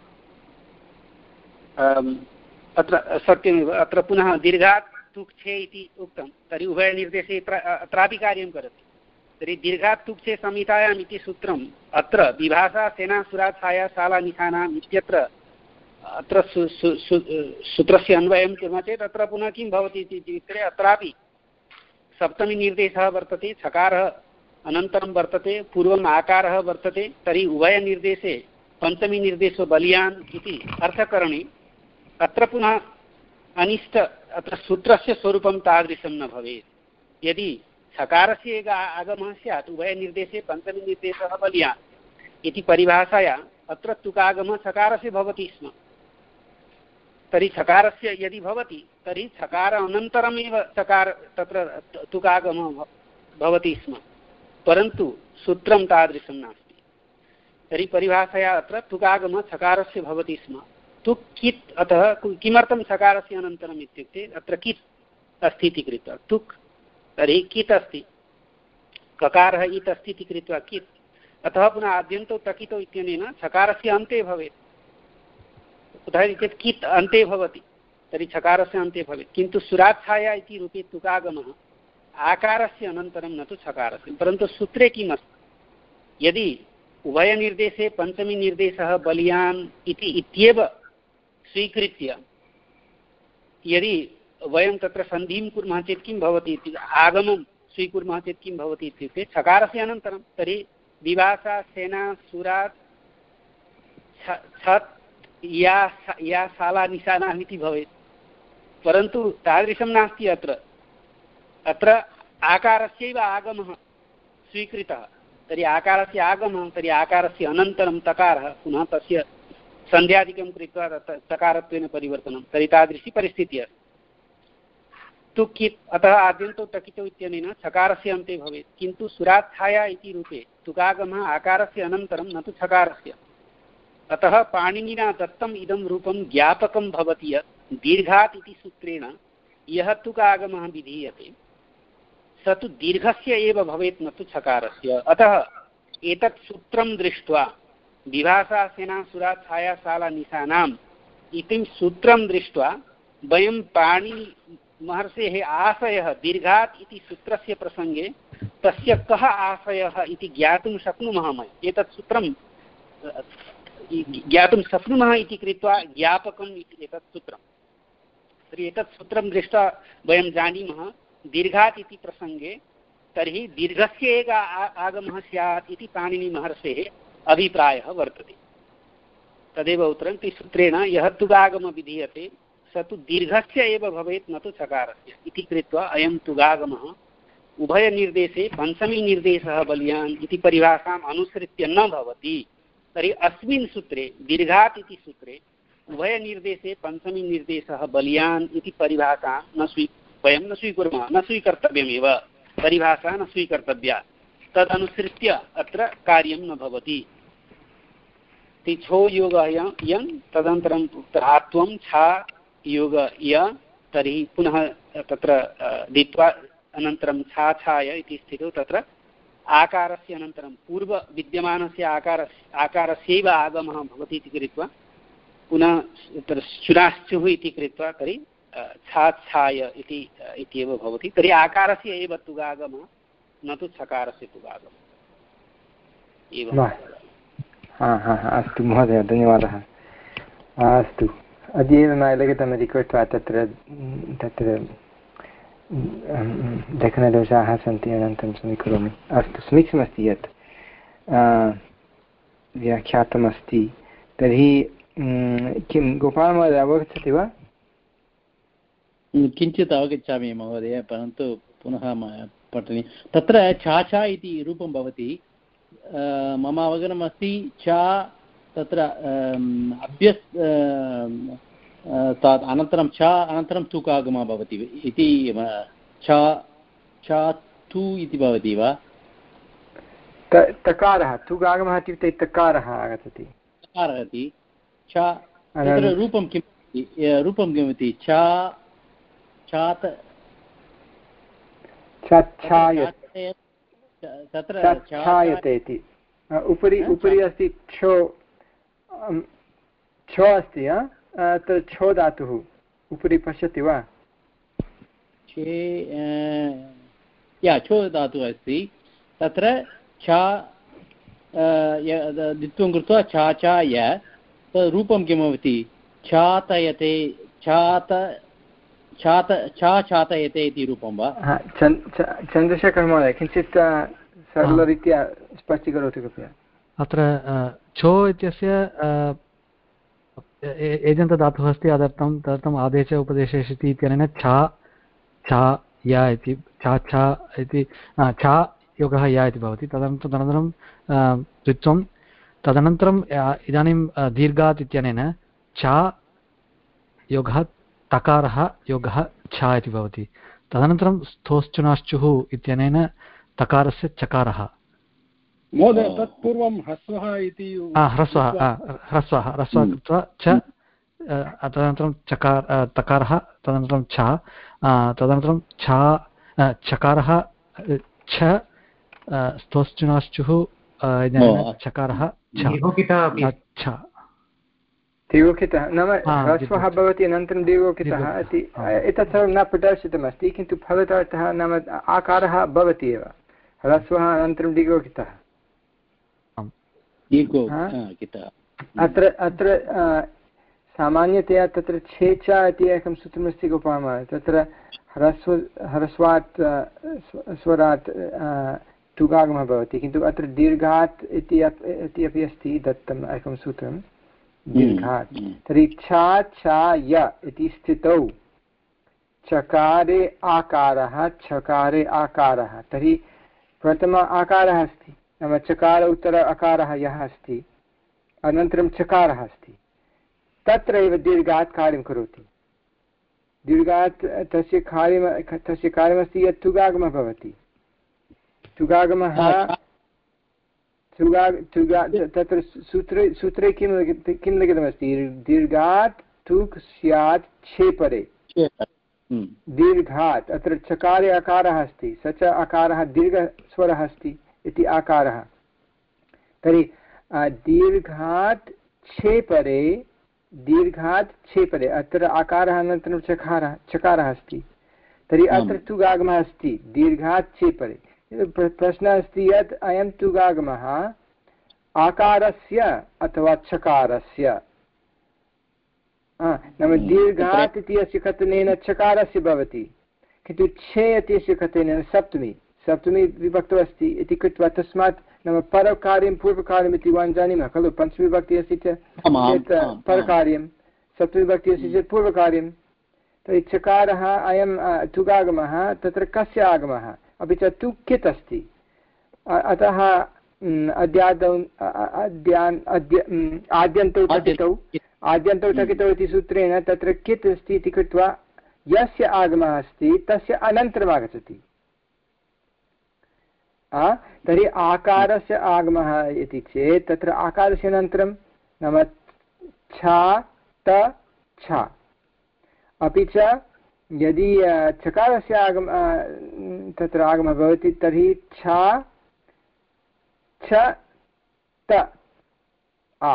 अत्र सत्यमेव। अत्र पुनः दीर्घात् तुक्षे इति उक्तं। तर्हि उभयनिर्देशे अत्रापि कार्यं करोति। तर्हि दीर्घात् तुक्षे संहितायाम् इति सूत्रम् अत्र विभाषा सेना सुरा छाया साला निशानाम् इत्यत्र अत्र सु, सु, सु, सूत्रस्य अन्वयं कुर्मः चेत् अत्र पुनः किं भवति इत्युक्ते अत्रापि सप्तमीनिर्देशः वर्तते, छकारः अनन्तरं वर्तते, पूर्वम् आकारः वर्तते। तर्हि उभयनिर्देशे पञ्चमीनिर्देशो बलियान् इति अर्थकरणे अत्र पुनः अनिष्ट अत्र सूत्रस्य स्वरूपं तादृशं न भवेत्। यदि छकारस्य एक आगमः स्यात् उभयनिर्देशे पञ्चमीनिर्देशः बलियान् इति परिभाषाया अत्र तुकागमः छकारस्य भवति स्म। तर्हि छकारस्य यदि भवति तर्हि छकार अनन्तरमेव चकार तत्र तुकागमः भवति स्म, परन्तु सूत्रं तादृशं नास्ति। तर्हि परिभाषया अत्र तुकागमः छकारस्य भवति स्म। तुक् कित् अतः किमर्थं छकारस्य अनन्तरम् इत्युक्ते अत्र कित् अस्ति इति कृत्वा तुक् तर्हि कित् अस्ति, ककारः इत् अस्ति इति कृत्वा कित्, अतः पुनः आद्यन्तौ टकितौ इत्यनेन छकारस्य अन्ते भवेत्। कुतः चेत् कित् अन्ते भवति तर्हि छकारस्य अन्ते भवेत्। किन्तु सुराच्छाया इति रूपे तुकागमः आकारस्य अनन्तरं न तु छकारस्य। परन्तु सूत्रे किम् अस्ति, यदि उभयनिर्देशे पञ्चमीनिर्देशः बलियान् इति इत्येव स्वीकृत्य यदि वयं तत्र सन्धिं कुर्मः चेत् किं भवति इति आगमं स्वीकुर्मः चेत् किं भवति इत्युक्ते छकारस्य अनन्तरं तर्हि विभाषा सेना सुरा छत् या या साला निशानाः इति भवेत्। परन्तु तादृशं नास्ति। अत्र अत्र आकारस्यैव आगमः स्वीकृतः। तर्हि आकारस्य आगमः तर्हि आकारस्य अनन्तरं तकारः पुनः तस्य सन्ध्यादिकं कृत्वा तकारत्वेन परिवर्तनं। तर्हि तादृशी परिस्थितिः अस्ति। तुक् कित् अतः आद्यन्तौ टकितौ इत्यनेन छकारस्य अन्ते भवेत्। किन्तु सुराच्छाया इति रूपे तुकागमः आकारस्य अनन्तरं न तु छकारस्य। अतः पाणिनिना दत्तम् इदं रूपं ज्ञापकं भवति यत् दीर्घात् इति सूत्रेण यः तुकागमः विधीयते स तु दीर्घस्य एव भवेत् न तु छकारस्य। अतः एतत् सूत्रं दृष्ट्वा विभाषा सेना सुरा छाया साला निशानाम् इति सूत्रं दृष्ट्वा वयं पाणिनि महर्षेः आशयः दीर्घात् इति सूत्रस्य प्रसङ्गे तस्य कः आशयः इति ज्ञातुं शक्नुमः। वयम् एतत् सूत्रं ज्ञातुं शक्नुमः इति कृत्वा ज्ञापकम् इति एतत् सूत्रं। तर्हि एतत् सूत्रं दृष्ट्वा वयं जानीमः दीर्घात् इति प्रसङ्गे तर्हि दीर्घस्य एक आगमः स्यात् इति पाणिनिमहर्षेः अभिप्रायः वर्तते। तदेव उत्तरं सूत्रेण यः तुगागमः विधीयते स तु दीर्घस्य एव भवेत् न तु छकारस्य इति कृत्वा अयं तुगागमः उभयनिर्देशे पञ्चमीनिर्देशः बलीयान् इति परिभाषाम् अनुसृत्य न भवति तर्हि अस्मिन् सूत्रे दीर्घात् इति सूत्रे उभयनिर्देशे पञ्चमीनिर्देशः बलीयान् इति परिभाषा न स्वी वयं न स्वीकुर्मः न स्वीकर्तव्यमेव परिभाषा न स्वीकर्तव्या तदनुसृत्य अत्र कार्यं न भवति छो योग यं तदनन्तरं धात्वं छा योग य तर्हि पुनः तत्र दीत्वा अनन्तरं छा छाय इति स्थितौ तत्र आकारस्य अनन्तरं पूर्व विद्यमानस्य आकारस्य आकारस्यैव आगमः भवति इति कृत्वा पुनः तत्र शुराश्चुः इति कृत्वा तर्हि छा छाय इति इत्येव भवति तर्हि आकारस्य एव तुगागमः न तु छकारस्य तुगागमः एवं। हा हा अस्तु महोदय धन्यवादः। अस्तु अद्यैव मया लिखितमिति कृत्वा तत्र तत्र लेखनदोषाः सन्ति अनन्तरं समीकरोमि। अस्तु समीचीनमस्ति यत् व्याख्यातमस्ति। तर्हि किं गोपालमहोदय अवगच्छति वा? किञ्चित् अवगच्छामि महोदय परन्तु पुनः पठनीयं। तत्र छा छा इति रूपं भवति मम अवगमनमस्ति चा तत्र अभ्यस् अनन्तरं चा अनन्तरं तुकागमः भवति इति चा चा तु इति भवति वा? तकारः तुकागमः इत्युक्ते तकारः आगच्छति तकारः इति चा तत्र रूपं किं रूपं किमिति चा छात तत्र छायते इति उपरि उपरि अस्ति छो छो अस्ति तत्र छो धातुः उपरि पश्यति वा? छे या छो धातुः अस्ति तत्र छा द्वित्वं कृत्वा छा चा य रूपं किं भवति छातयते छात छात छा छातयते इति रूपं वा? चन्द्रशेखर महोदय किञ्चित् सरलरीत्या स्पष्टीकरोतु कृपया। अत्र छो इत्यस्य एजन्तधातुः अस्ति तदर्थं तदर्थम् आदेश उपदेशेषु इत्यनेन छा छा या इति छा छा इति छा योगः या इति भवति। तदनन्तरं तदनन्तरं द्वित्वं तदनन्तरम् इदानीं दीर्घात् इत्यनेन छा योगः तकारः योगः छा इति भवति। तदनन्तरं स्थोश्चुनाश्चुः इत्यनेन तकारस्य चकारः। महोदय तत्पूर्वं ह्रस्वः इति ह्रस्वः ह्रस्वः ह्रस्वः कृत्वा च तदनन्तरं चकार तकारः तदनन्तरं छा तदनन्तरं छा चकारः छ स्थोश्चुनाश्चुः चकारः छ दीर्घोकितः नाम ह्रस्वः भवति अनन्तरं दीर्घोकितः इति एतत् सर्वं न प्रदर्शितमस्ति किन्तु फलितार्थः नाम आकारः भवति एव ह्रस्वः अनन्तरं दीर्घोकितः। अत्र अत्र सामान्यतया तत्र छेचा इति एकं सूत्रमस्ति गोपालमहोदय तत्र ह्रस्व ह्रस्वात् स्वरात् तुगागमः भवति किन्तु अत्र दीर्घात् इति अपि अस्ति दत्तम् एकं सूत्रं दीर्घात्। तर्हि छा छा य इति स्थितौ चकारे आकारः छकारे आकारः तर्हि प्रथम आकारः अस्ति नाम चकार उत्तर अकारः यः अस्ति अनन्तरं चकारः अस्ति तत्रैव दीर्घात् कार्यं करोति। दीर्घात् तस्य कार्यं तस्य कार्यमस्ति यत् तुगागमः भवति। तुगागमः तुगा तुगा तत्र सूत्रे सूत्रे किं किं लिखितमस्ति दीर्घात् तुक् स्यात् छेपरे दीर्घात् अत्र चकारे अकारः अस्ति स च अकारः दीर्घस्वरः अस्ति इति आकारः। तर्हि दीर्घात् छेपरे दीर्घात् छेपरे अत्र आकारः अनन्तरं चकारः चकारः अस्ति तर्हि अत्र तुगागमः अस्ति दीर्घात् छेपरे। प्रश्नः अस्ति यत् अयं तुगागमः आकारस्य अथवा चकारस्य नाम दीर्घात् इत्यस्य कथनेन चकारस्य भवति किन्तु छे इत्यस्य कथनेन सप्तमी सप्तमी विभक्तौ अस्ति इति कृत्वा तस्मात् नाम परकार्यं पूर्वकार्यम् इति वयं जानीमः खलु पञ्चमीविभक्तिः अस्ति चेत् परकार्यं सप्तमीविभक्तिः अस्ति चेत् पूर्वकार्यं। तर्हि चकारः अयं तुगागमः तत्र कस्य आगमः अपि च तु कित् अस्ति। अतः अद्यादौ अद्यान् अद्य आद्यन्तौ टकितौ आद्यन्तौ टकितौ इति सूत्रेण तत्र कित् अस्ति इति कृत्वा यस्य आगमः अस्ति तस्य अनन्तरम् आगच्छति। तर्हि आकारस्य आगमः इति चेत् तत्र आकारस्य अनन्तरं नाम छ त छ। अपि च यदि चकारस्य आगम तत्र आगमः भवति तर्हि छ छ त आ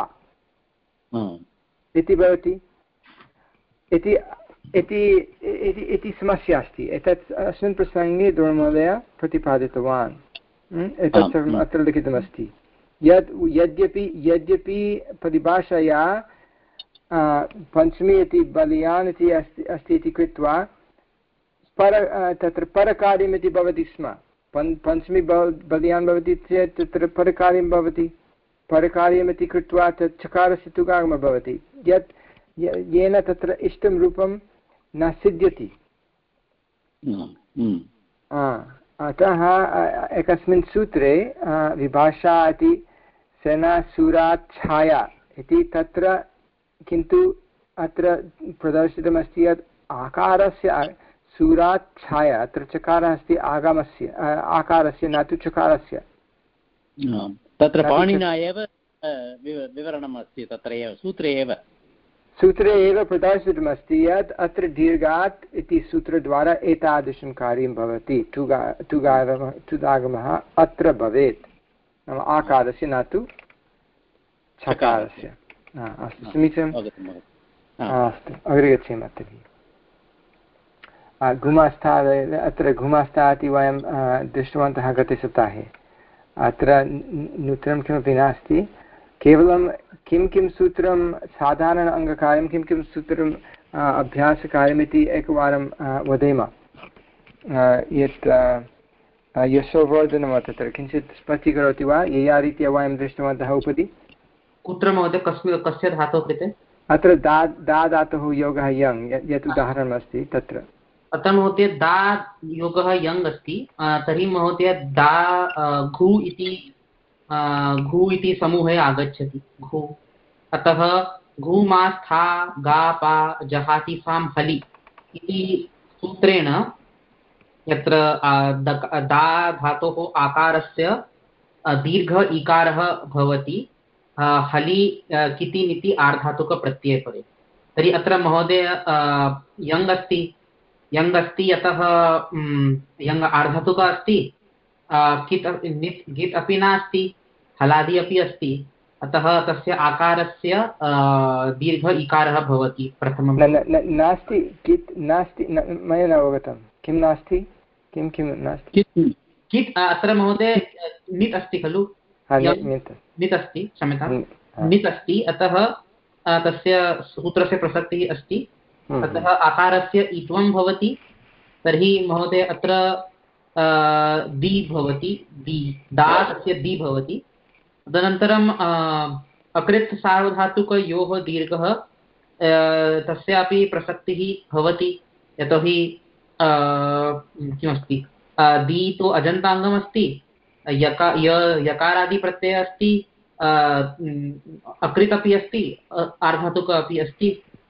इति भवति। इति इति समस्या अस्ति। एतत् अस्मिन् प्रसङ्गे द्रोणमहोदय प्रतिपादितवान्। एतत् सर्वम् अत्र लिखितमस्ति। यद् यद्यपि यद्यपि परिभाषया पञ्चमी इति बलियान् इति अस्ति अस्ति इति कृत्वा पर तत्र परकार्यमिति भवति स्म। पञ् पञ्चमी बलियान् भवति चेत् तत्र परकार्यं भवति। परकार्यमिति कृत्वा तत् चकारस्य तुगागमः भवति यत् येन तत्र इष्टं रूपं न सिद्ध्यति। अतः एकस्मिन् सूत्रे विभाषा इति सेनासुरात् छाया इति तत्र किन्तु अत्र प्रदर्शितमस्ति यत् आकारस्य सुरात् छाया अत्र चकारः अस्ति आगमस्य आकारस्य न तु चकारस्य। तत्र पाणिना एव विवरणम् अस्ति तत्र एव सूत्रे एव सूत्रे एव प्रदर्शितमस्ति यत् अत्र दीर्घात् इति सूत्रद्वारा एतादृशं कार्यं भवति। तुगा तुगागमः तुदागमः अत्र भवेत् नाम आकारस्य न तु छकारस्य। अस्तु समीचीनम्। अस्तु अग्रे गच्छेम तर्हि। गुमास्था अत्र गुमास्था इति वयं दृष्टवन्तः गते सप्ताहे। अत्र नूतनं किमपि नास्ति, केवलं किं किं सूत्रं साधारण अङ्गकार्यं किं किं सूत्रम् अभ्यासकार्यमिति एकवारं वदेम। यत् यशोवर्धनं तत्र किञ्चित् स्पष्टीकरोति वा यया रीत्या वयं दृष्टवन्तः उपरि? कुत्र महोदय कस्मिन् कस्य धातोः कृते? अत्र दा दा धातुः योगः यङ् यत् उदाहरणम् अस्ति तत्र। अतः महोदय दा योगः यङ् अस्ति तर्हि महोदय दा घु इति घु इति समूहे आगच्छति घु। अतः घु मा स्था गा पा जहाति सां हलि इति सूत्रेण यत्र दा धातोः आकारस्य दीर्घ इकारः भवति हलि किति नीति आर्धातुकप्रत्यये परे। तर्हि अत्र महोदय यङ् अस्ति यङ् अस्ति अतः यङ् आर्धातुक अस्ति कित् गित् अपि नास्ति हलादि अपि अस्ति अतः तस्य आकारस्य दीर्घ इकारः भवति प्रथमं। नास्ति कित् नास्ति मया न अवगतं किं नास्ति किं किं नास्ति कित् अत्र महोदय नित् अस्ति खलु नित् अस्ति क्षम्यतां नित् अस्ति अतः तस्य सूत्रस्य प्रसक्तिः अस्ति अतः आकारस्य इत्वं भवति। तर्हि महोदय अत्र दि भवति दि दा तस्य दि भवति। तदनन्तरम् अकृत् सार्वधातुकयोः दीर्घः तस्यापि प्रसक्तिः भवति यतोहि किमस्ति दि तु अजन्ताङ्गमस्ति यका य यकारादिप्रत्ययः अस्ति अकृत् अपि अस्ति आर्धातुक अपि अस्ति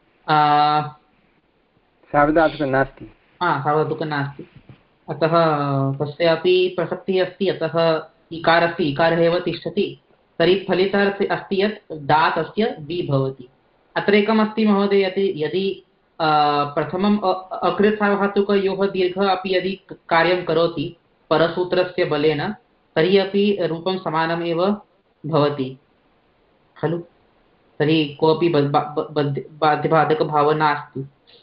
सार्वधातुकः नास्ति हा सार्वधातुकः नास्ति अतः तस्यापि प्रसक्तिः अस्ति। अतः इकारस्य इकारः एव तिष्ठति तर्हि फलितः अस्ति यत् दा तस्य दि भवति। अत्र एकम् अस्ति महोदय यदि यदि प्रथमम् अकृत् सार्वधातुकयोः दीर्घः अपि यदि कार्यं करोति परसूत्रस्य बलेन तर्हि अपि रूपं समानमेव भवति खलु। तर्हि कोऽपि बाध्यबाधकभावः नास्ति।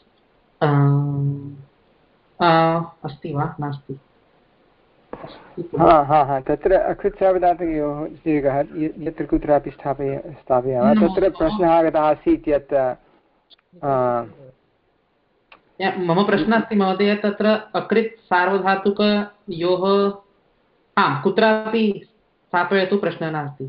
अस्ति वा नास्ति? हा हा हा तत्र अकृत् सार्वधातुकयोः दीर्घः यत्र कुत्रापि स्थापय स्थापयामः तत्र प्रश्नः आगतः आसीत् यत् मम प्रश्नः अस्ति महोदय तत्र अकृत् सार्वधातुकयोः आं कुत्रापि स्थापयतु प्रश्नः नास्ति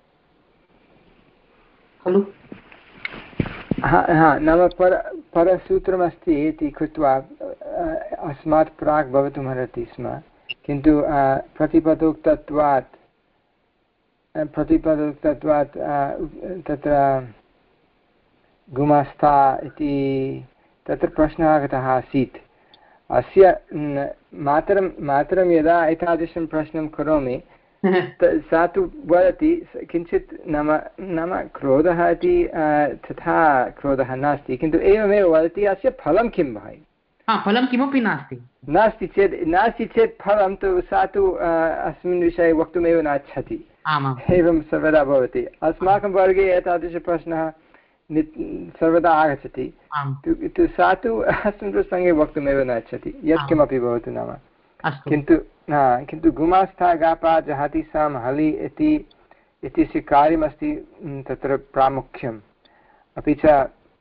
खलु। हा हा नाम पर परसूत्रमस्ति इति कृत्वा अस्मात् प्राक् भवितुमर्हति स्म किन्तु प्रतिपदोक्तत्वात् प्रतिपदोक्तत्वात् तत्र गुमास्ता इति तत्र प्रश्नः आगतः आसीत्। अस्य मातरं मातरं यदा एतादृशं प्रश्नं करोमि सा तु वदति किञ्चित् नाम नाम क्रोधः इति तथा क्रोधः नास्ति, किन्तु एवमेव वदति अस्य फलं किं भाई, फलं किमपि नास्ति नास्ति चेत् नास्ति चेत् फलं तु सा तु अस्मिन् विषये वक्तुमेव न इच्छति। एवं सर्वदा भवति। अस्माकं वर्गे एतादृशप्रश्नः सर्वदा आगच्छति, सा तु अस्मिन् प्रसङ्गे वक्तुमेव न इच्छति यत्किमपि भवतु नाम। किन्तु हा किन्तु गुमास्था गापा जहाति साम हलि इति इत्यस्य कार्यमस्ति तत्र प्रामुख्यम्। अपि च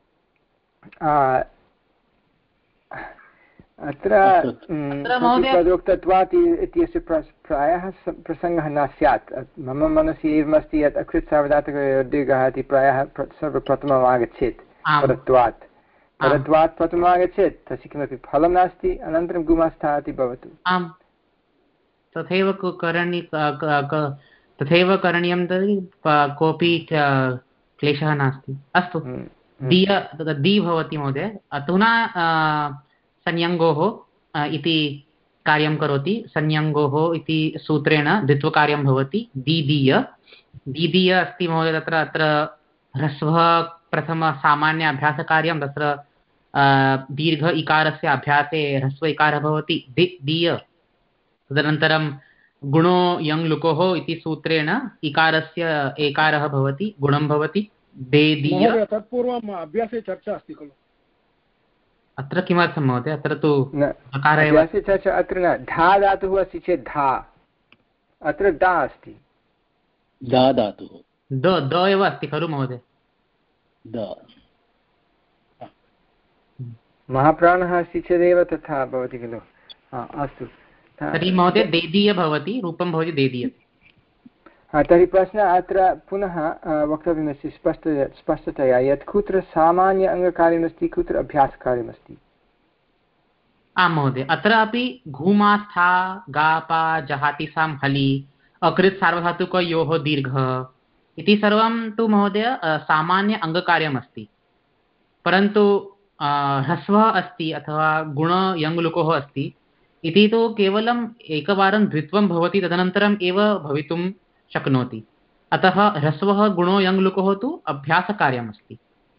अत्र प्रतिपदोक्तत्वात् इत्यस्य प्रायः प्रसङ्गः न स्यात्। मम मनसि एवमस्ति यत् अकृत् सार्वधातुकयोर्दीर्घः इति प्रायः सर्वप्रथमम् आगच्छेत् परत्वात् परत्वात् प्रथमम् आगच्छेत्, तस्य किमपि फलं नास्ति, अनन्तरं गुमास्था इति भवतु। आम् तथैव करणि तथैव करणीयं तर्हि कोऽपि क्लेशः नास्ति। अस्तु दीय दी भवति महोदय, अधुना संयङ्गोः इति कार्यं करोति। संयङ्गोः इति सूत्रेण द्वित्वकार्यं भवति। दीदीय दीदीय अस्ति महोदय, तत्र अत्र ह्रस्वः प्रथम सामान्य अभ्यासकार्यं, तत्र दीर्घ इकारस्य अभ्यासे ह्रस्व इकारः भवति दि दीय। तदनन्तरं गुणो यङ् लुकोः इति सूत्रेण इकारस्य एकारः भवति, गुणं भवति दे दीय। तत्पूर्वम् अभ्यासे चर्चा अस्ति खलु? अत्र किमर्थं महोदय, अत्र तु अभ्यासे चर्चा अत्र न। धा धातुः अस्ति चेत् धा, अत्र दा अस्ति। दा धातुः द द एव अस्ति खलु महोदय? द महाप्राणः अस्ति चेदेव तथा भवति खलु। अस्तु तर्हि महोदय देदीय भवति, रूपं भवति देदीय। हा तर्हि प्रश्नः अत्र पुनः वक्तव्यमस्ति स्पष्ट स्पष्टतया यत् कुत्र सामान्य अङ्गकार्यमस्ति, कुत्र अभ्यासकार्यमस्ति। आं महोदय, अत्रापि घूमास्था गापा जहाति सां हलि अकृत् सार्वधातुकयोः दीर्घः इति सर्वं तु महोदय सामान्य अङ्गकार्यमस्ति, परन्तु ह्रस्वः अस्ति अथवा गुण यङ्लुकोः अस्ति इति तु केवलम् एकवारं द्वित्वं भवति, तदनन्तरम् एव भवितुं शक्नोति। अतः ह्रस्वः गुणो यङ्लुकोः तु अभ्यासकार्यमस्ति,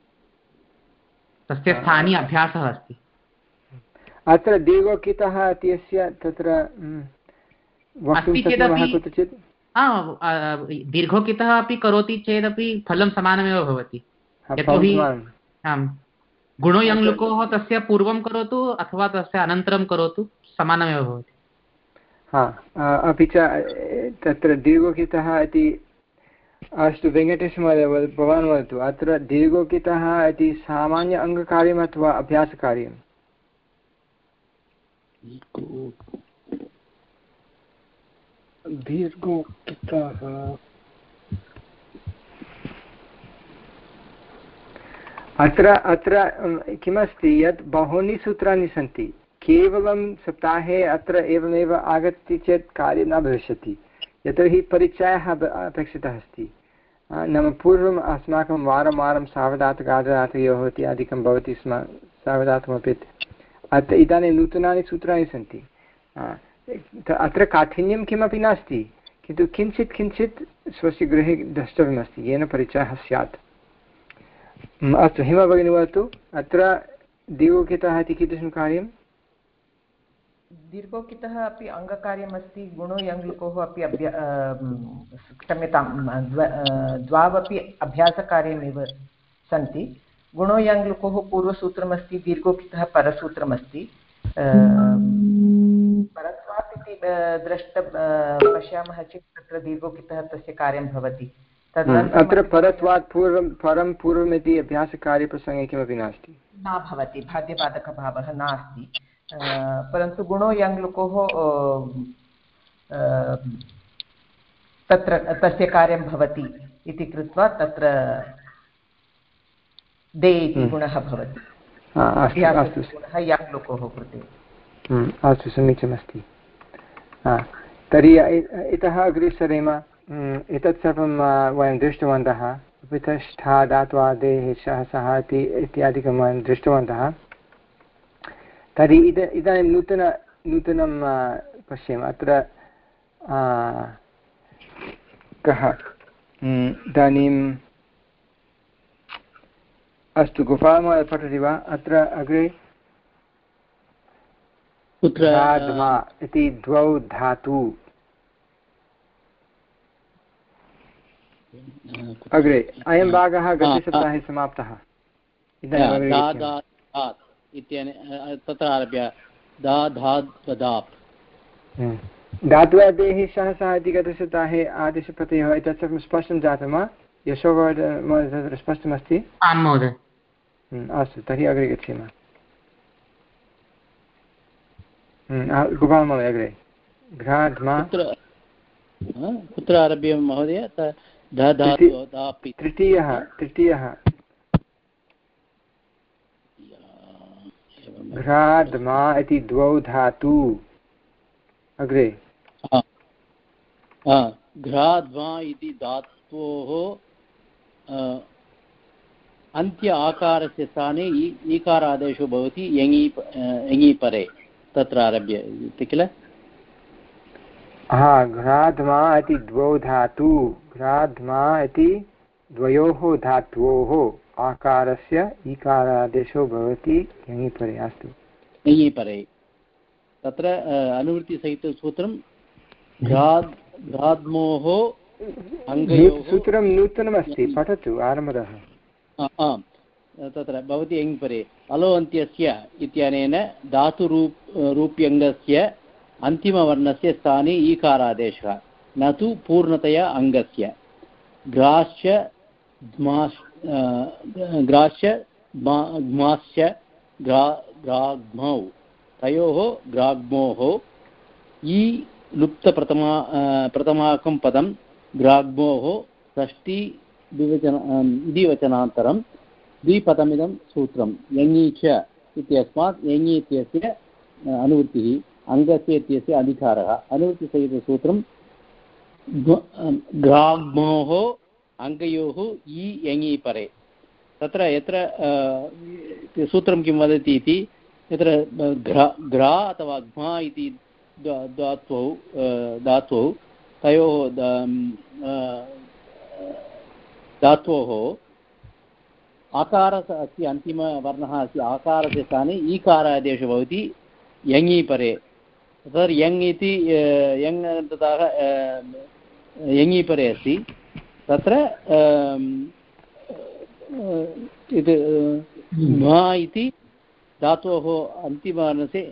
तस्य स्थाने अभ्यासः अस्ति। अत्र दीर्घोकितः इत्यस्य तत्र अस्ति चेदपि दीर्घोकितः अपि करोति चेदपि फलं समानमेव भवति। यतोहि आम् गुणो यङ्लुकोः तस्य पूर्वं करोतु अथवा तस्य अनन्तरं करोतु, समानमेव भवति। हा अपि च तत्र दीर्घोकितः इति अस्तु वेङ्कटेशमहोदय भवान् वदतु, अत्र दीर्घोकितः इति सामान्य अङ्गकार्यम् अथवा अभ्यासकार्यम्? दीर्घोकितः अत्र अत्र किमस्ति यत् बहूनि सूत्राणि सन्ति, केवलं सप्ताहे अत्र एवमेव आगच्छति चेत् कार्यं न भविष्यति, यतोहि परिचयः अपेक्षितः अस्ति। नाम पूर्वम् अस्माकं वारं वारं सार्वधातुकार्धधातुकयोः इत्यादिकं भवति स्म, सार्वधातुकमपि। अत्र इदानीं नूतनानि सूत्राणि सन्ति, अत्र काठिन्यं किमपि नास्ति, किन्तु किञ्चित् किञ्चित् स्वस्य गृहे द्रष्टव्यमस्ति येन परिचयः स्यात्। अस्तु हिमा भगिनी वदतु, अत्र दीर्घोकितः इति कीदृशं कार्यं? दीर्घोकितः अपि अङ्गकार्यमस्ति, गुणो यङ्लुकोः अपि अभ्या क्षम्यतां द्वावपि अभ्यासकार्यमेव सन्ति। गुणो यङ्लुकोः पूर्वसूत्रमस्ति, दीर्घोकितः परसूत्रमस्ति। परत्वात् इति द्रष्ट पश्यामः चेत् तत्र दीर्घोकितः तस्य कार्यं भवति। अत्र परत्वात् पूर्वं परं पूर्वम् इति अभ्यासकार्यप्रसङ्गे किमपि नास्ति, न भवति, भाद्यबाधकभावः नास्ति, परन्तु गुणो यङ्लुकोः तत्र तस्य कार्यं भवति इति कृत्वा तत्र दे इति गुणः भवति, गुणः यङ्लुकोः कृते। अस्तु समीचीनमस्ति। हा तर्हि इतः अग्रे सरेम। एतत् सर्वं वयं दृष्टवन्तः। वितष्ठा धात्वादेः शः सः इति इत्यादिकं वयं दृष्टवन्तः। तर्हि इद इदानीं नूतन नूतनं पश्यामः। अत्र कः इदानीम् अस्तु गोपालमहोदय पठति वा अत्र अग्रे? धात्मा इति द्वौ धातु अग्रे अयं भागः गतसप्ताहे समाप्तः। तत्र आरभ्य धात्वादेः शः सः इति गतसप्ताहे आदेशप्रत्ययः एतत् सर्वं स्पष्टं जातं वा? यशोवर्धन तत्र स्पष्टमस्ति? आं महोदय। अस्तु तर्हि अग्रे गच्छेम। गोपालमहोदय अग्रे घ्राध्मा कुत्र आरभ्य महोदय? तृतीयः तृतीयः घ्राध्मा इति द्वौ धातु अग्रे घ्राध्मा इति धातोः अन्त्य आकारस्य स्थाने ईकारादेशो भवति यङि यङि परे तत्र आरभ्य इति किल? हा घ्राध्मा इति द्वौ धातु घ्राध्मा इति द्वयोः धात्वोः आकारस्य ईकारादेशो भवति यङि परे। अस्तु यङि परे तत्र अनुवृत्तिसहितसूत्रं घ्राद् घ्राद्मोः सूत्रं नूतनमस्ति पठतु आरम्भतः। आम् तत्र भवति यङि परे अलो अन्त्यस्य इत्यनेन धातुरूप रूप्यङ्गस्य अन्तिमवर्णस्य स्थाने ईकारादेशः न तु पूर्णतया अङ्गस्य। ग्राश्य ग्राश्य ग्माश्च ग्रा ग्राग्मौ तयोः ग्राग्मोः ई लुप्तप्रथमा प्रथमाकं पदं ग्राग्मोः षष्ठी द्विवचन द्विवचनान्तरं द्विपदमिदं सूत्रं यङि च इत्यस्मात् यङि इत्यस्य अनुवृत्तिः अङ्गस्य इत्यस्य अधिकारः। अनुवृत्तिसहितसूत्रं ग्राग्मोः अङ्गयोः इ यङि परे। तत्र यत्र सूत्रं किं वदति इति यत्र घ्रा घ्रा अथवा घ्मा इति धात्वौ धात्वौ तयोः धात्वोः आकारस्य अस्ति अन्तिमवर्णः अस्ति आकारस्य स्थाने ईकारादेशो भवति यङि परे। तत्र यङ् इति यङ् ततः यङि परे अस्ति तत्र मा इति धातोः अन्तिमवर्णस्य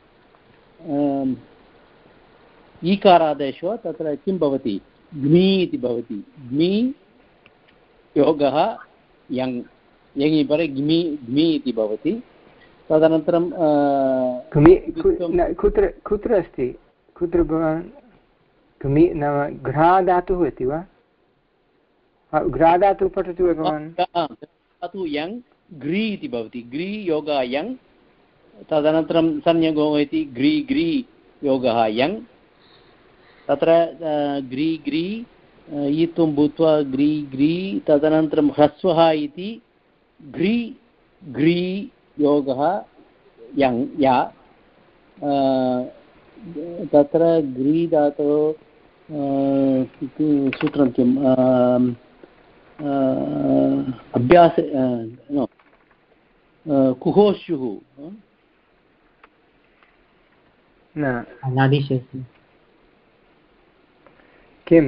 ईकारादेशो तत्र किं भवति ग्मी इति भवति। ग्मी योगः यङ् यङि परे ग्मि ग्मि इति भवति। तदनन्तरं कुत्र कुत्र अस्ति कुत्र भवान् ग्मि नाम घ्रा धातुः अस्ति वा? घ्रा धातुः पठतु भवान्। धातु यङ् घ्री इति भवति घ्री योगः यङ् तदनन्तरं संज्ञको इति घ्री घ्री योगः यङ् तत्र घ्री घ्री ईत्वं भूत्वा घ्री घ्री तदनन्तरं ह्रस्वः इति घ्री घ्री योगः यङ् या तत्र घ्री धातोः सूत्रं किम् अभ्यास कुहोष्युः किं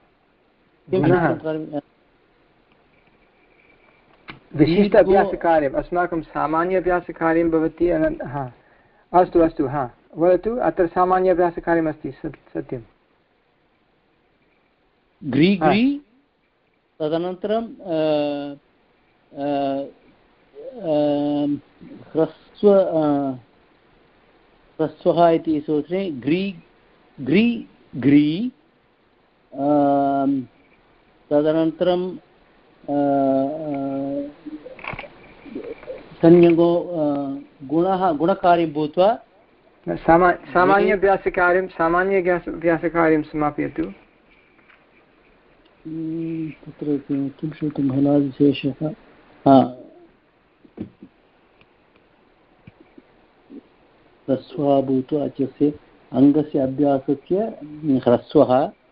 विशिष्ट अभ्यासकार्यम् अस्माकं सामान्य अभ्यासकार्यं भवति। हा अस्तु अस्तु हा वदतु। अत्र सामान्य अभ्यासकार्यमस्ति सत्यं घ्री घ्री तदनन्तरं ह्रस्व ह्रस्वः इति सूत्रे घ्री घ्री घ्री तदनन्तरं संज्ञको गुणः गुणकार्यं भूत्वा सामा सामान्यव्यासकार्यं सामान्यव्यासकार्यं समापयतु। तत्र किं श्रुतं हलादिशेषः ह्रस्वः अचस्य अङ्गस्य अभ्यासस्य ह्रस्वः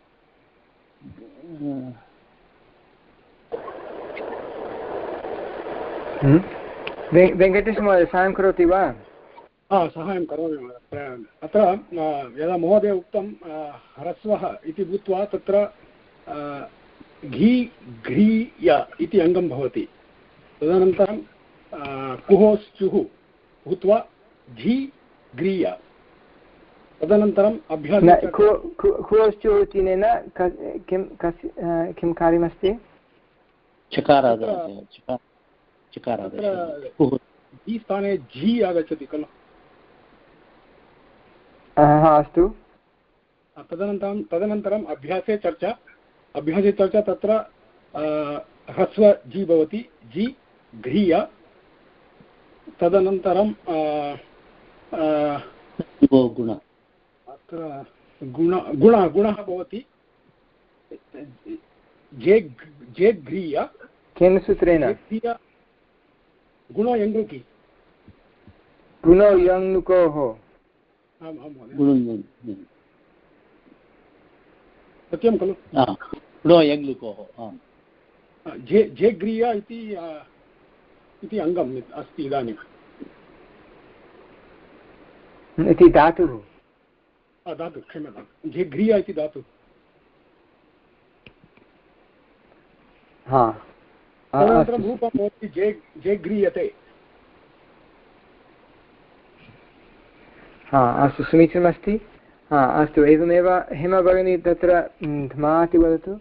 वेङ्कटेशमहोदय साहाय्यं करोति वा? साहाय्यं करोमि। अत्र यदा महोदय उक्तं ह्रस्वः इति भूत्वा तत्र घी घ्रीय इति अङ्गं भवति। तदनन्तरं कुहोश्चुः भूत्वा झि ग्रीय। तदनन्तरम् अभ्यासः कुहोश्चुः इत्यनेन किं किं कार्यमस्ति? चकारादेशः। झि स्थाने झि आगच्छति खलु। अस्तु। तदनन्तरं तदनन्तरम् अभ्यासे चर्चा अभ्यासे चर्चा तत्र ह्रस्व झि भवति झि घ्रीय। तदनन्तरं गुण अत्र गुण गुण गुणः भवति जे जे घ्रीय। केन सूत्रेण? गुणो यङ्गुकि गुणो यङ्नुकोः। आम् आं महोदय सत्यं खलु। गुणो यङ्लुकोः जे जे घ्रीय इति इति अङ्गम् अस्ति इदानीम्। इति धातुः। धातुः क्षम्यतां जे घ्रीय इति धातुः। तदनन्तरं रूपं भवति जे जे घ्रीयते। हा अस्तु समीचीनमस्ति। हा अस्तु एवमेव हेमा भगिनी तत्र ध्मा इति वदतु।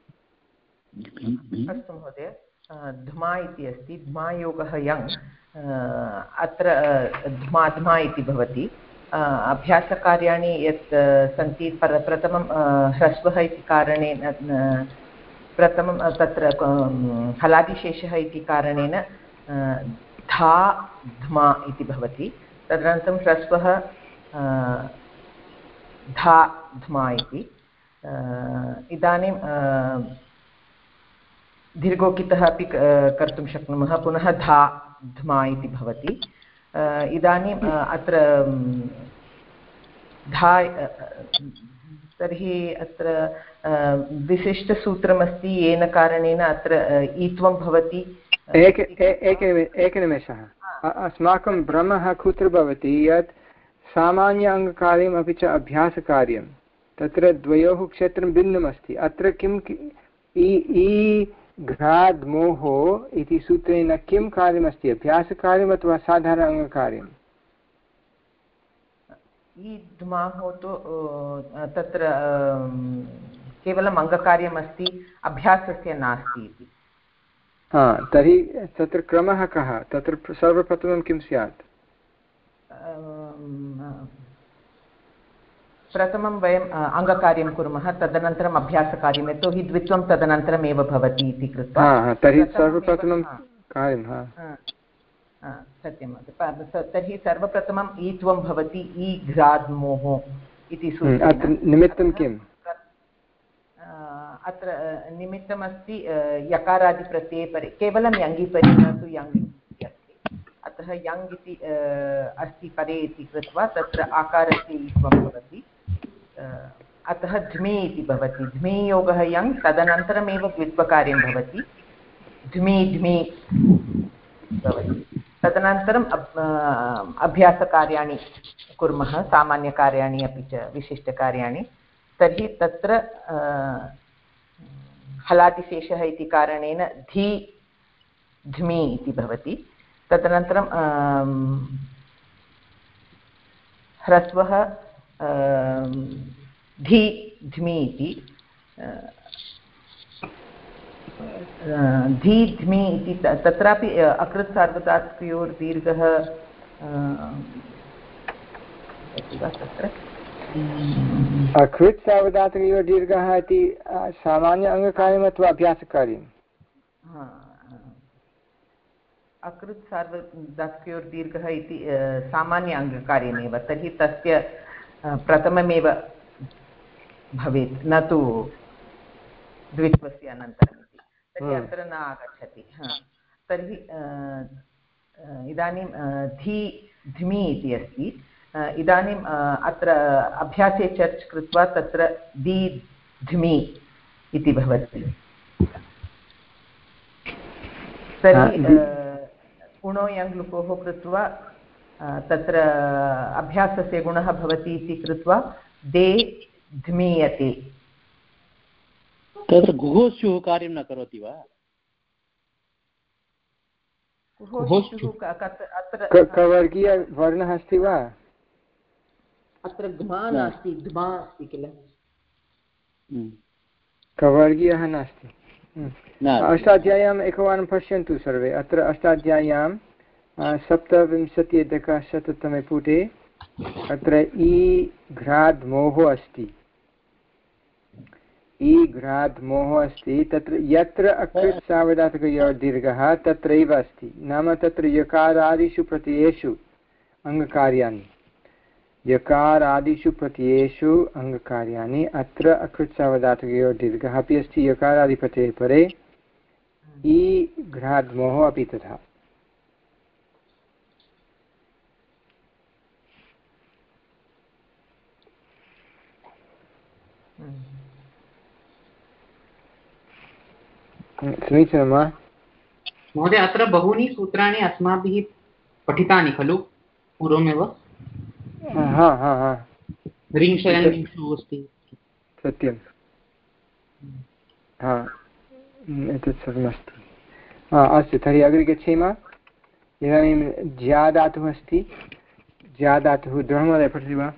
अस्तु महोदय ध्मा इति अस्ति ध्मायोगः यङ् अत्र ध्मा ध्मा इति भवति। अभ्यासकार्याणि यत् सन्ति पर प्रथमं ह्रस्वः इति कारणेन प्रथमं तत्र हलादिशेषः इति कारणेन धा ध्मा इति भवति। तदनन्तरं ह्रस्वः धा ध्मा इति। इदानीं दीर्घोकितः अपि कर्तुं शक्नुमः। पुनः धा ध्मा इति भवति। इदानीम् अत्र धा तर्हि अत्र विशिष्टसूत्रमस्ति येन कारणेन अत्र ईत्वं भवति। एक एकनिमेषः। अस्माकं भ्रमः कुत्र भवति यत् सामान्य अङ्गकार्यम् अपि च अभ्यासकार्यं तत्र द्वयोः क्षेत्रं भिन्नमस्ति। अत्र किम् इ घ्राद्मोः इति सूत्रेण किं कार्यमस्ति? अभ्यासकार्यम् अथवा साधारण अङ्गकार्यम्? ईद्माः तु तत्र केवलम् अङ्गकार्यमस्ति अभ्यासस्य नास्ति इति। हा तर्हि तत्र क्रमः कः? तत्र सर्वप्रथमं किं स्यात्? प्रथमं वयम् अङ्गकार्यं कुर्मः तदनन्तरम् अभ्यासकार्यं यतोहि द्वित्वं तदनन्तरमेव भवति इति कृत्वा तर्हि सर्वप्रथमं कार्यं सत्यं तर्हि सर्वप्रथमं ईत्वं भवति इ घ्राद्मोः इति सूत्रेण। निमित्तं किम्? अत्र निमित्तमस्ति यकारादिप्रत्यये परे केवलं यङि परे न तु यङ् इति अस्ति। अतः यङ् इति अस्ति परे इति कृत्वा तत्र आकारस्य ईत्वं भवति। अतः ध्मि इति भवति। ध्मि योगः यङ् तदनन्तरमेव द्वित्वकार्यं भवति। ध्मि ध्मि भवति। तदनन्तरम् अभ्यासकार्याणि कुर्मः सामान्यकार्याणि अपि च विशिष्टकार्याणि। तर्हि तत्र हलादिशेषः इति कारणेन धी ध्मि इति भवति। तदनन्तरं ह्रस्वः धी ध्मि इति धी ध्मि इति तत्रापि अकृत् सार्वधातुकयोर्दीर्घः तत्र अकृत् सार्वधातुकयोर्दीर्घः इति सामान्य अङ्गकार्यम् अथवा अभ्यासकार्यम्? अकृत् सार्वधातुकयोर्दीर्घः इति सामान्य अङ्गकार्यमेव, तर्हि तस्य प्रथममेव भवेत्, न तु द्वित्वस्य अनन्तरम् इति, तर्हि अत्र न आगच्छति। तर्हि इदानीं धी ध्मि इति अस्ति। इदानीम् अत्र अभ्यासे चर्च् कृत्वा तत्र दी ध्मि इति भवति। तर्हि गुणो यङ् लुकोः कृत्वा तत्र अभ्यासस्य गुणः भवति इति कृत्वा दे ध्मीयते। तत्र गुहोस्युः कार्यं न करोति वा? कवर्गीयवर्णः अस्ति वा? अत्र घ्मा नास्ति, ध्मा अस्ति किल, कवर्गीयः नास्ति। अष्टाध्याय्याम् एकवारं पश्यन्तु सर्वे। अत्र अष्टाध्याय्यां सप्तविंशत्यधिकशततमे पुटे अत्र इ घ्राद्मोः अस्ति, इ घ्राद्मोः अस्ति। तत्र यत्र अकृत् सार्वधातुकयोः दीर्घः तत्रैव अस्ति, नाम तत्र यकारादिषु प्रत्ययेषु अङ्गकार्याणि, यकारादिषु प्रत्ययेषु अङ्गकार्याणि। अत्र अकृत् सार्वधातुकयोः दीर्घः अपि अस्ति यकारादिप्रत्यये परे, इ घ्राद्मोः अपि तथा। समीचीनं वा महोदय? अत्र बहूनि सूत्राणि अस्माभिः पठितानि खलु पूर्वमेव? हा हा हा ह्रींशयङ् अस्ति। सत्यं, हा एतत् सर्वमस्ति। अस्तु, तर्हि अग्रे गच्छेम। इदानीं ज्या धातुः अस्ति। ज्या धातुः द्रोणमहोदय पठति वा?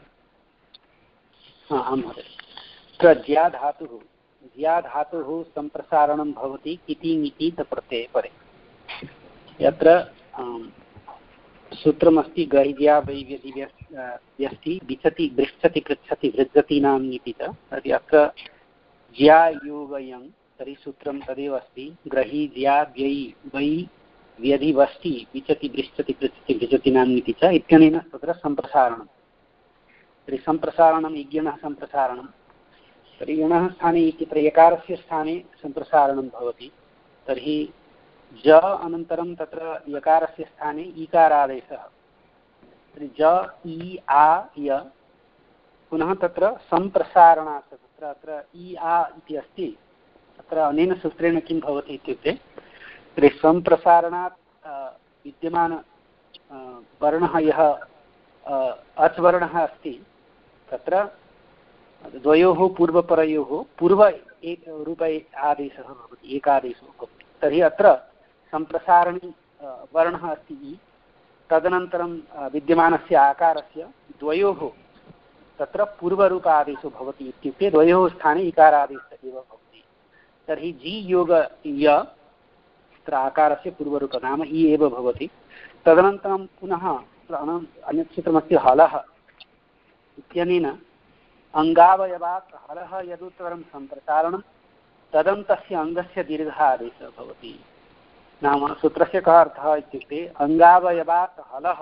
आं महोदय। तत्र ज्या धातुः ज्या धातुः सम्प्रसारणं भवति किति इति प्रत्यये परे। यत्र सूत्रमस्ति गैज्या वै व्यति व्यस्ति विचति पृच्छति पृच्छति वृद्धतीनाम् इति च। तर्हि अत्र ज्या योगयं तर्हि सूत्रं तदेव अस्ति, ग्रही ज्या व्ययि वै व्यधि वस्ति विचति पृच्छति पृच्छति वृद्धतीनाम् इति च इत्यनेन तत्र सम्प्रसारणं। तर्हि सम्प्रसारणम् इज्ञनः सम्प्रसारणं, तर्हि यणः स्थाने इत्यत्र यकारस्य स्थाने सम्प्रसारणं भवति। तर्हि ज अनन्तरं तत्र यकारस्य स्थाने ईकारादेशः, तर्हि ज इ आ य, पुनः तत्र सम्प्रसारणात् तत्र अत्र इ आ इति अस्ति। अत्र अनेन सूत्रेण किं भवति इत्युक्ते तर्हि सम्प्रसारणात् विद्यमान वर्णः यः अच् वर्णः अस्ति तत्र द्वयोः पूर्वपरयोः पूर्व एक रूप आदेशः भवति, एकादेशो भवति। तर्हि अत्र सम्प्रसारणी वर्णः अस्ति इ, तदनन्तरं विद्यमानस्य आकारस्य द्वयोः तत्र पूर्वरूप आदेशो भवति इत्युक्ते द्वयोः स्थाने इकारादेशः एव भवति। तर्हि जि योग य तत्र आकारस्य पूर्वरूप नाम इ एव भवति। तदनन्तरं पुनः अन्यत् सूत्रमस्ति हलः इत्यनेन अङ्गावयवात् हलः यदुत्तरं सम्प्रसारणं तदन्तस्य अङ्गस्य दीर्घः आदेशः भवति। नाम सूत्रस्य कः अर्थः इत्युक्ते अङ्गावयवात् हलः,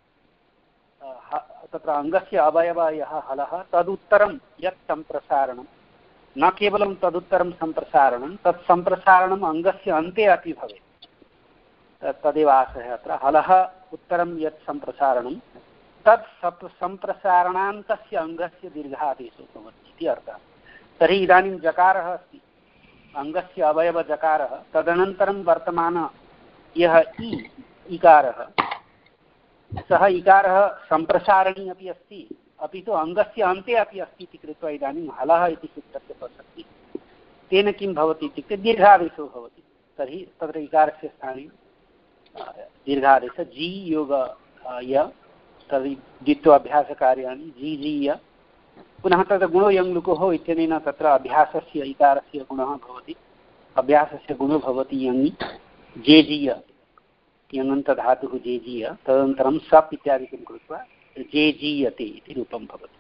तत्र अङ्गस्य अवयवः यः हलः तदुत्तरं यत् सम्प्रसारणं, न केवलं तदुत्तरं सम्प्रसारणं, तत् सम्प्रसारणम् अङ्गस्य अन्ते अपि भवेत्। तदेव आशयः अत्र, हलः उत्तरं यत् सम्प्रसारणं तत् सप् सम्प्रसारणान्तस्य अङ्गस्य दीर्घादेशो भवति इति अर्थः। तर्हि इदानीं जकारः अस्ति, अङ्गस्य अवयवजकारः, तदनन्तरं वर्तमान यः इ इकारः, सः इकारः सम्प्रसारणी अपि अस्ति, अपि तु अङ्गस्य अन्ते अपि अस्ति इति कृत्वा इदानीं हलः इति सूत्रस्य प्रसक्तिः। तेन किं भवति इत्युक्ते दीर्घादेशो भवति। तर्हि तत्र इकारस्य स्थाने दीर्घादेशः जि योग य, तर्हि द्वित्वाभ्यासकार्याणि जि जि य, पुनः तत्र गुणो यङ् लुकोः इत्यनेन तत्र अभ्यासस्य इकारस्य गुणः भवति, अभ्यासस्य गुणो भवति यङि जेजीय, यङन्तधातुः जेजीय, तदनन्तरं सप् इत्यादिकं कृत्वा जेजीयते इति रूपं भवति।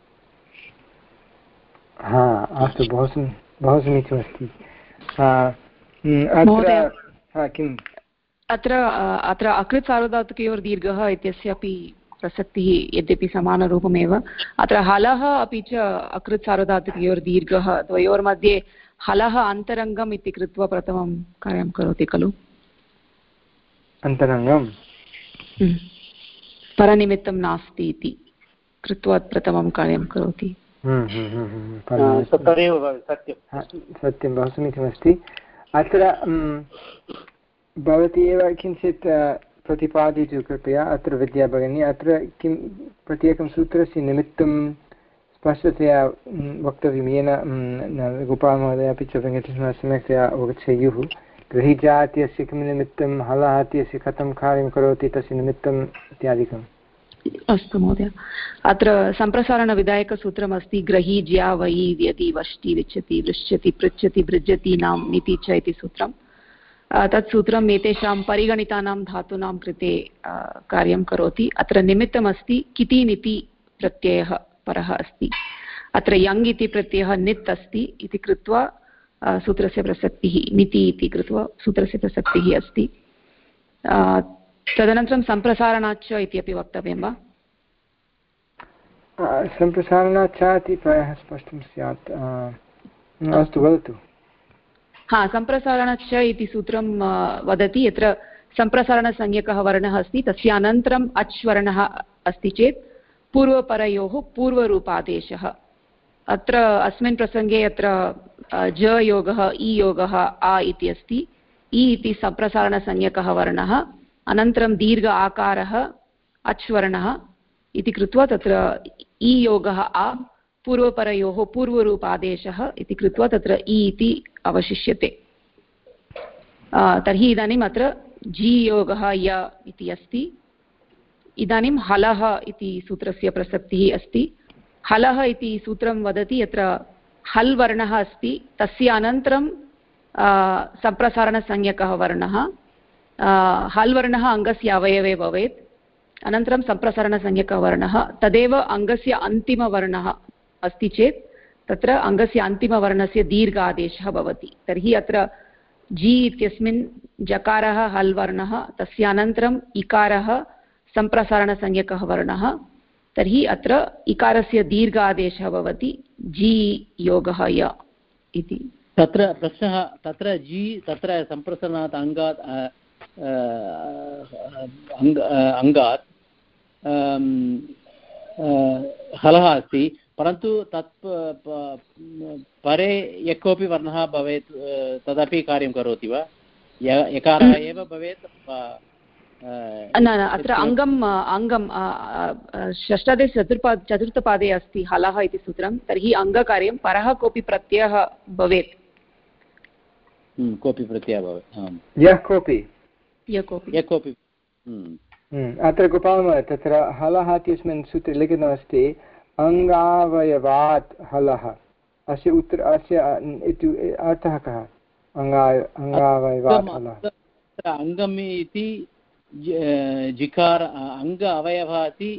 हा अस्तु, बहु बहु समीचीनमस्ति। अत्र किं अत्र अत्र अकृत् सार्वधातुकयोर्दीर्घः इत्यस्यापि प्रसक्तिः यद्यपि समानरूपमेव अत्र हलः अपि च अकृत् सार्वधातुकयोर्दीर्घः द्वयोर्मध्ये हलः अन्तरङ्गम् इति कृत्वा प्रथमं कार्यं करोति खलु अन्तरङ्गं परनिमित्तं नास्ति इति कृत्वा प्रथमं कार्यं करोति सत्यं बहु समीचीनमस्ति अत्र भवती एव किञ्चित् प्रतिपादयतु कृपया अत्र विद्याभगिनी अत्र किं प्रत्येकं सूत्रस्य निमित्तं स्पष्टतया वक्तव्यं येन गोपालमहोदय अपि च वेङ्कटेशमहोदय सम्यक्तया अवगच्छेयुः गृहीजात्यस्य किं निमित्तं हलात्यस्य कथं कार्यं करोति तस्य निमित्तम् इत्यादिकम् अस्तु महोदय अत्र सम्प्रसारणविधायकसूत्रमस्ति ग्रही ज्या वै यदि वष्टि विच्छति वृश्यति पृच्छति भृजति नाम नीति च इति सूत्रं तत् सूत्रम् एतेषां परिगणितानां धातूनां कृते कार्यं करोति अत्र निमित्तमस्ति किति निति प्रत्ययः परः अस्ति अत्र यङ् इति प्रत्ययः नित् अस्ति इति कृत्वा सूत्रस्य प्रसक्तिः निति इति कृत्वा सूत्रस्य प्रसक्तिः अस्ति तदनन्तरं सम्प्रसारणाच्च इति अपि वक्तव्यं वा सम्प्रसारणाच्च इति प्रायः स्पष्टं स्यात् अस्तु वदतु हा सम्प्रसारणश्च इति सूत्रं वदति यत्र सम्प्रसारणसंज्ञकः वर्णः अस्ति तस्य अनन्तरम् अच् वर्णः अस्ति चेत् पूर्वपरयोः पूर्वरूपादेशः अत्र अस्मिन् प्रसङ्गे अत्र ज योगः इ योगः आ इति अस्ति इ इति सम्प्रसारणसंज्ञकः वर्णः अनन्तरं दीर्घ आकारः अच् वर्णः इति कृत्वा तत्र इ योगः आ पूर्वपरयोः पूर्वरूपादेशः इति कृत्वा तत्र इ इति अवशिष्यते तर्हि इदानीम् अत्र जी योगः य इति अस्ति इदानीं हलः इति सूत्रस्य प्रसक्तिः अस्ति हलः इति सूत्रं वदति यत्र हल् वर्णः अस्ति तस्य अनन्तरं सम्प्रसारणसंज्ञकः वर्णः हल् वर्णः अङ्गस्य अवयवे भवेत् अनन्तरं सम्प्रसारणसंज्ञकः वर्णः तदेव अङ्गस्य अन्तिमवर्णः अस्ति चेत् तत्र अङ्गस्य अन्तिमवर्णस्य दीर्घ आदेशः भवति तर्हि अत्र जी इत्यस्मिन् जकारः हल् वर्णः तस्य अनन्तरम् इकारः सम्प्रसारणसंज्ञकः वर्णः तर्हि अत्र इकारस्य दीर्घ आदेशः भवति जी योगः य इति तत्र प्रश्नः तत्र जी तत्र सम्प्रसारणात् अङ्गात् अङ्गात् हलः अस्ति परन्तु तत् परे यः कोऽपि वर्णः भवेत् तदपि कार्यं करोति वा यकारः एव भवेत् न न अत्र अङ्गम् अङ्गं षष्ठादेश चतुर्पाद चतुर्थपादे अस्ति हलः इति सूत्रं तर्हि अङ्गकार्यं परः कोऽपि प्रत्ययः भवेत् कोऽपि प्रत्ययः भवेत् यः कोऽपि यः कोऽपि यः कोऽपि अत्र गोपालमहोदय तत्र हलः इत्यस्मिन् सूत्रे लिखितमस्ति अङ्गावयवात् हलः अस्य उत्तर अस्य अर्थः कः अङ्गा अङ्गावयवात् हलः अङ्गम् इति जिकार अङ्ग अवयवः इति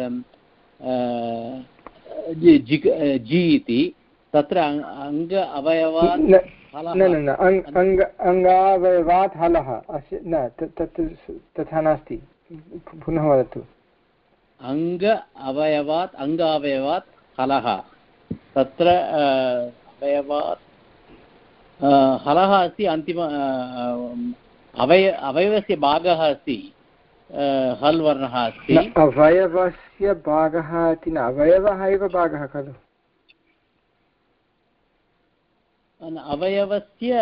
जि इति तत्र अङ्ग अवयवात् न न न अङ्ग अङ्गावयवात् हलः अस्य न तत् तथा नास्ति पुनः वदतु अङ्ग अवयवात् अङ्गावयवात् हलः तत्र अवयवात् हलः अस्ति अन्तिम अवय अवयवस्य भागः अस्ति हल् वर्णः अस्ति अवयवस्य भागः इति न अवयवः एव भागः खलु अवयवस्य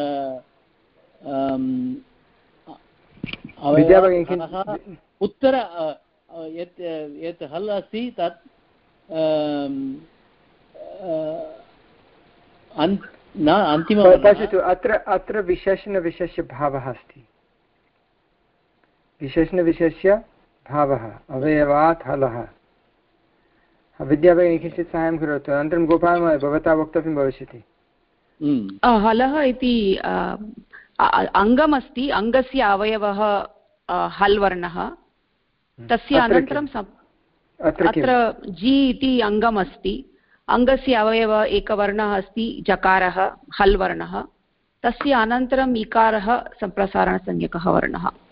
उत्तर यत् यत् हल् अस्ति तत् न अन्तिम पश्यतु अत्र अत्र विशेषणविशेष्य भावः अस्ति विशेषणविशेष्य भावः अवयवात् हलः विद्याभगिनी किञ्चित् साहाय्यं करोतु अनन्तरं गोपालमहोदय भवता वक्तव्यं भविष्यति हलः इति अङ्गमस्ति अङ्गस्य अवयवः हल् वर्णः तस्य अनन्तरं अत्र जी इति अङ्गमस्ति अङ्गस्य अवयव एकवर्णः अस्ति जकारः हल् वर्णः तस्य अनन्तरम् इकारः सम्प्रसारणसंज्ञकः वर्णः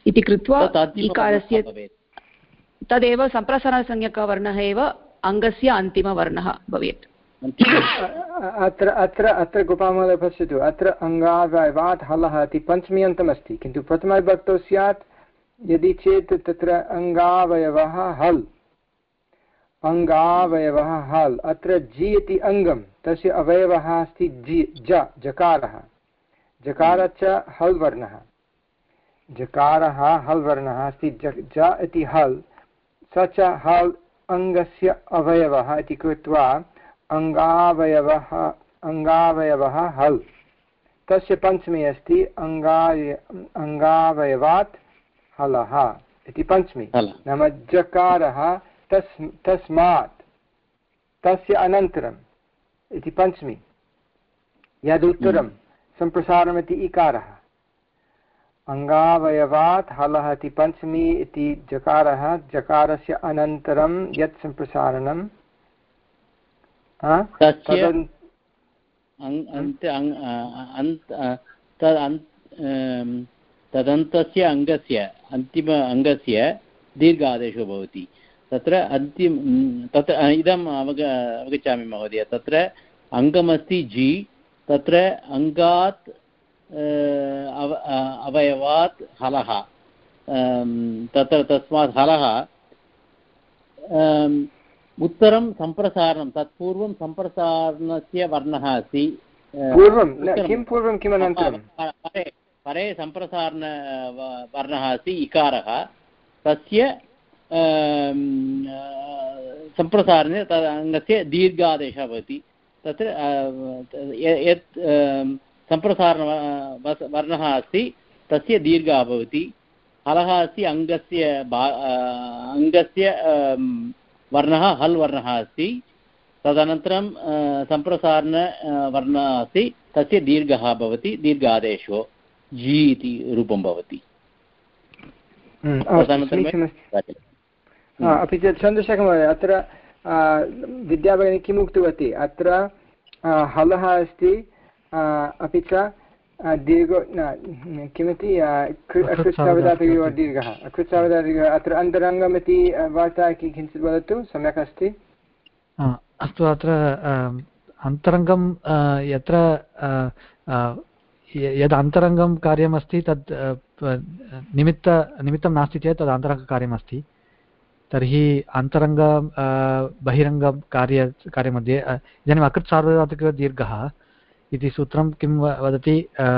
इति कृत्वा इकारस्य तदेव सम्प्रसारणसंज्ञकवर्णः एव अङ्गस्य अन्तिमवर्णः भवेत्। अत्र अत्र अत्र गोपालमहोदय पश्यतु, अत्र अङ्गावयवात् हलः इति पञ्चमी अन्तमस्ति, किन्तु प्रथमविभक्तौ स्यात् यदि चेत् तत्र अङ्गावयवः हल्, अङ्गावयवः हल्। अत्र जि इति अङ्गं, तस्य अवयवः अस्ति जि ज जकारः, जकारः च हल् वर्णः, जकारः हल् वर्णः अस्ति, ज इति हल्, स च हल् अङ्गस्य अवयवः इति कृत्वा अङ्गावयवः अङ्गावयवः हल्, तस्य पञ्चमी अस्ति अङ्गाय अङ्गावयवात् हलः इति पञ्चमी, नाम जकारः तस् तस्मात् तस्य अनन्तरम् इति पञ्चमी, यदुत्तरं सम्प्रसारणमिति इकारः, अङ्गावयवात् हलः इति पञ्चमी इति जकारः, जकारस्य अनन्तरं यत् सम्प्रसारणं तदन्तस्य अङ्गस्य अन्तिम अङ्गस्य दीर्घादेशो भवति। तत्र अन्तिम तत्र इदम् अवग अवगच्छामि महोदय, तत्र अङ्गमस्ति जि, तत्र अङ्गात् अव अवयवात् हलः, तत्र तस्मात् हलः उत्तरं सम्प्रसारणं, तत्पूर्वं सम्प्रसारणस्य वर्णः अस्ति। पूर्वं किं पूर्वं किम् अनन्तरं? परे परे सम्प्रसारण वर्णः अस्ति इकारः, तस्य सम्प्रसारणे तद् अङ्गस्य दीर्घादेशः भवति। तत्र यत् सम्प्रसारण वर्णः अस्ति तस्य दीर्घः भवति। हलः अस्ति अङ्गस्य अङ्गस्य वर्णः हल् वर्णः अस्ति, तदनन्तरं सम्प्रसारण वर्णः अस्ति, तस्य दीर्घः भवति, दीर्घादेशो जी इति रूपं भवति। अपि च चन्द्रशेखर, अत्र विद्याभगिनी किम् उक्तवती, अत्र हलः अस्ति, अपि च दीर्घो किमिति अकृत्सावधातुकयोः दीर्घः, अकृत्सावधातुकयोः, अत्र अन्तरङ्गमिति वार्ता किञ्चित् वदतु, सम्यक् अस्ति। अस्तु, अत्र अन्तरङ्गं यत्र यद् अन्तरङ्गं कार्यमस्ति तद् निमित्त निमित्तं नास्ति चेत् तद् अन्तरङ्गकार्यमस्ति। तर्हि अन्तरङ्ग बहिरङ्गकार्य कार्यमध्ये इदानीम् अकृत् सार्वधातुकदीर्घः इति सूत्रं किं वदति,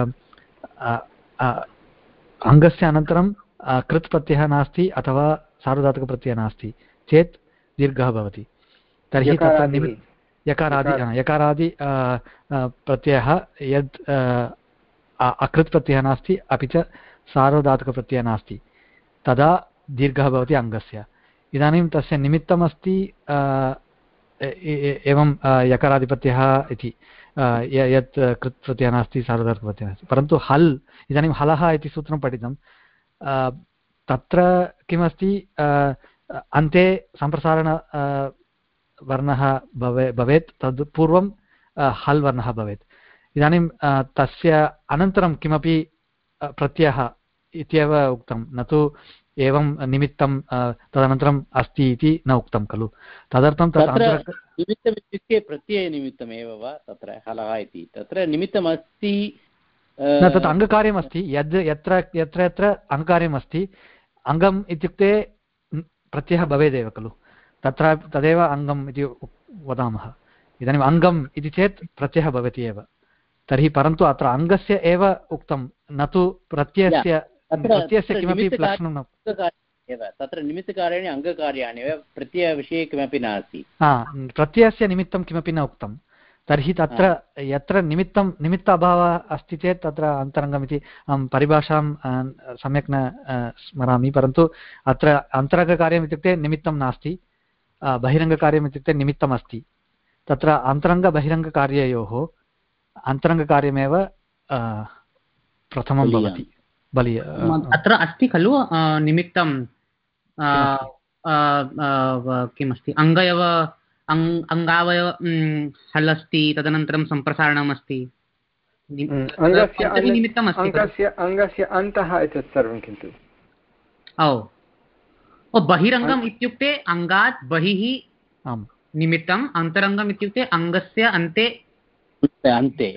अङ्गस्य अनन्तरं कृत् प्रत्ययः नास्ति अथवा सार्वधातुकप्रत्ययः नास्ति चेत् दीर्घः भवति। तर्हि तत्र निमित्त यकारादि यकारादि प्रत्ययः यद् अकृत् प्रत्ययः नास्ति अपि च सार्वधातुकप्रत्ययः नास्ति तदा दीर्घः भवति अङ्गस्य। इदानीं तस्य निमित्तमस्ति एवं यकारादिप्रत्ययः इति यत् कृत् प्रत्ययः नास्ति सार्वधातुकप्रत्ययः नास्ति, परन्तु हल् इदानीं हलः इति सूत्रं पठितं, तत्र किमस्ति, अन्ते सम्प्रसारण वर्णः भवे भवेत्, तद् पूर्वं हल् वर्णः भवेत्। इदानीं तस्य अनन्तरं किमपि प्रत्ययः इत्येव उक्तं, न तु एवं निमित्तं तदनन्तरं अस्ति इति न उक्तं खलु। तदर्थं तत्र निमित्तम् इत्युक्ते प्रत्ययनिमित्तमेव वा तत्र हलः इति, तत्र निमित्तमस्ति न, तत् अङ्गकार्यमस्ति। यद् यत्र यत्र यत्र अङ्गकार्यमस्ति, अङ्गम् इत्युक्ते प्रत्ययः भवेदेव खलु, तत्र तदेव अङ्गम् इति वदामः। इदानीम् अङ्गम् इति चेत् प्रत्ययः भवति एव, तर्हि परन्तु अत्र अङ्गस्य एव उक्तं, न तु प्रत्ययस्य प्रत्ययस्य किमपि लक्षणं न एव। तत्र निमित्तकार्याणि अङ्गकार्याणि एव, प्रत्ययविषये किमपि नास्ति। हा, प्रत्ययस्य निमित्तं किमपि न उक्तं। तर्हि तत्र यत्र निमित्तं निमित्त अभावः अस्ति चेत् तत्र अन्तरङ्गमिति अहं परिभाषां सम्यक् न स्मरामि, परन्तु अत्र अन्तरङ्गकार्यम् इत्युक्ते निमित्तं नास्ति, बहिरङ्गकार्यम् इत्युक्ते निमित्तमस्ति। तत्र अन्तरङ्गबहिरङ्गकार्ययोः अन्तरङ्गकार्यमेव प्रथमं भवति। बलि अत्र अस्ति खलु निमित्तं किमस्ति, अङ्गयव अङ्गावयव हल् अस्ति, तदनन्तरं सम्प्रसारणम् अस्ति, अङ्गस्य अन्तः एतत् सर्वं, किन्तु ओ ओ बहिरङ्गम् इत्युक्ते अङ्गात् बहिः निमित्तम्, अन्तरङ्गम् इत्युक्ते अङ्गस्य अन्ते अन्ते